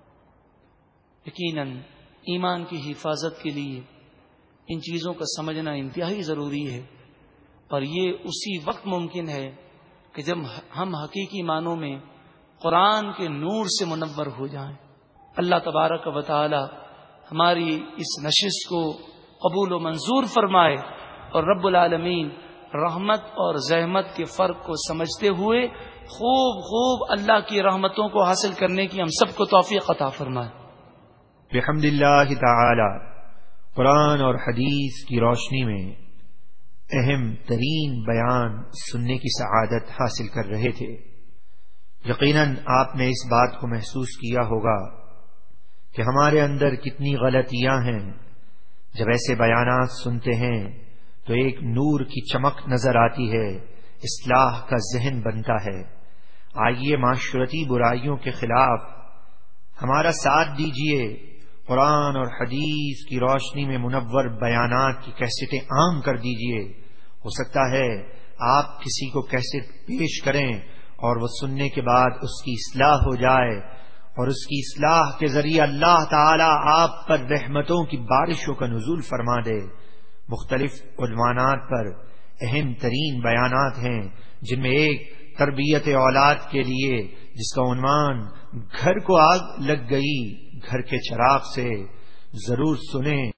یقیناً ایمان کی حفاظت کے لیے ان چیزوں کا سمجھنا انتہائی ضروری ہے، اور یہ اسی وقت ممکن ہے کہ جب ہم حقیقی معنوں میں قرآن کے نور سے منور ہو جائیں۔ اللہ تبارک و تعالی ہماری اس نشست کو قبول و منظور فرمائے، اور رب العالمین رحمت اور زحمت کے فرق کو سمجھتے ہوئے خوب اللہ کی رحمتوں کو حاصل کرنے کی ہم سب کو توفیق عطا فرمائے۔ بحمد اللہ تعالی قرآن اور حدیث کی روشنی میں اہم ترین بیان سننے کی سعادت حاصل کر رہے تھے۔ یقیناً آپ نے اس بات کو محسوس کیا ہوگا کہ ہمارے اندر کتنی غلطیاں ہیں۔ جب ایسے بیانات سنتے ہیں تو ایک نور کی چمک نظر آتی ہے، اصلاح کا ذہن بنتا ہے۔ آئیے معاشرتی برائیوں کے خلاف ہمارا ساتھ دیجیے، قرآن اور حدیث کی روشنی میں منور بیانات کی کیسٹیں عام کر دیجیے۔ ہو سکتا ہے آپ کسی کو کیسٹ پیش کریں اور وہ سننے کے بعد اس کی اصلاح ہو جائے، اور اس کی اصلاح کے ذریعے اللہ تعالی آپ پر رحمتوں کی بارشوں کا نزول فرما دے۔ مختلف عنوانات پر اہم ترین بیانات ہیں، جن میں ایک تربیت اولاد کے لیے، جس کا عنوان گھر کو آگ لگ گئی گھر کے چراغ سے، ضرور سنیں۔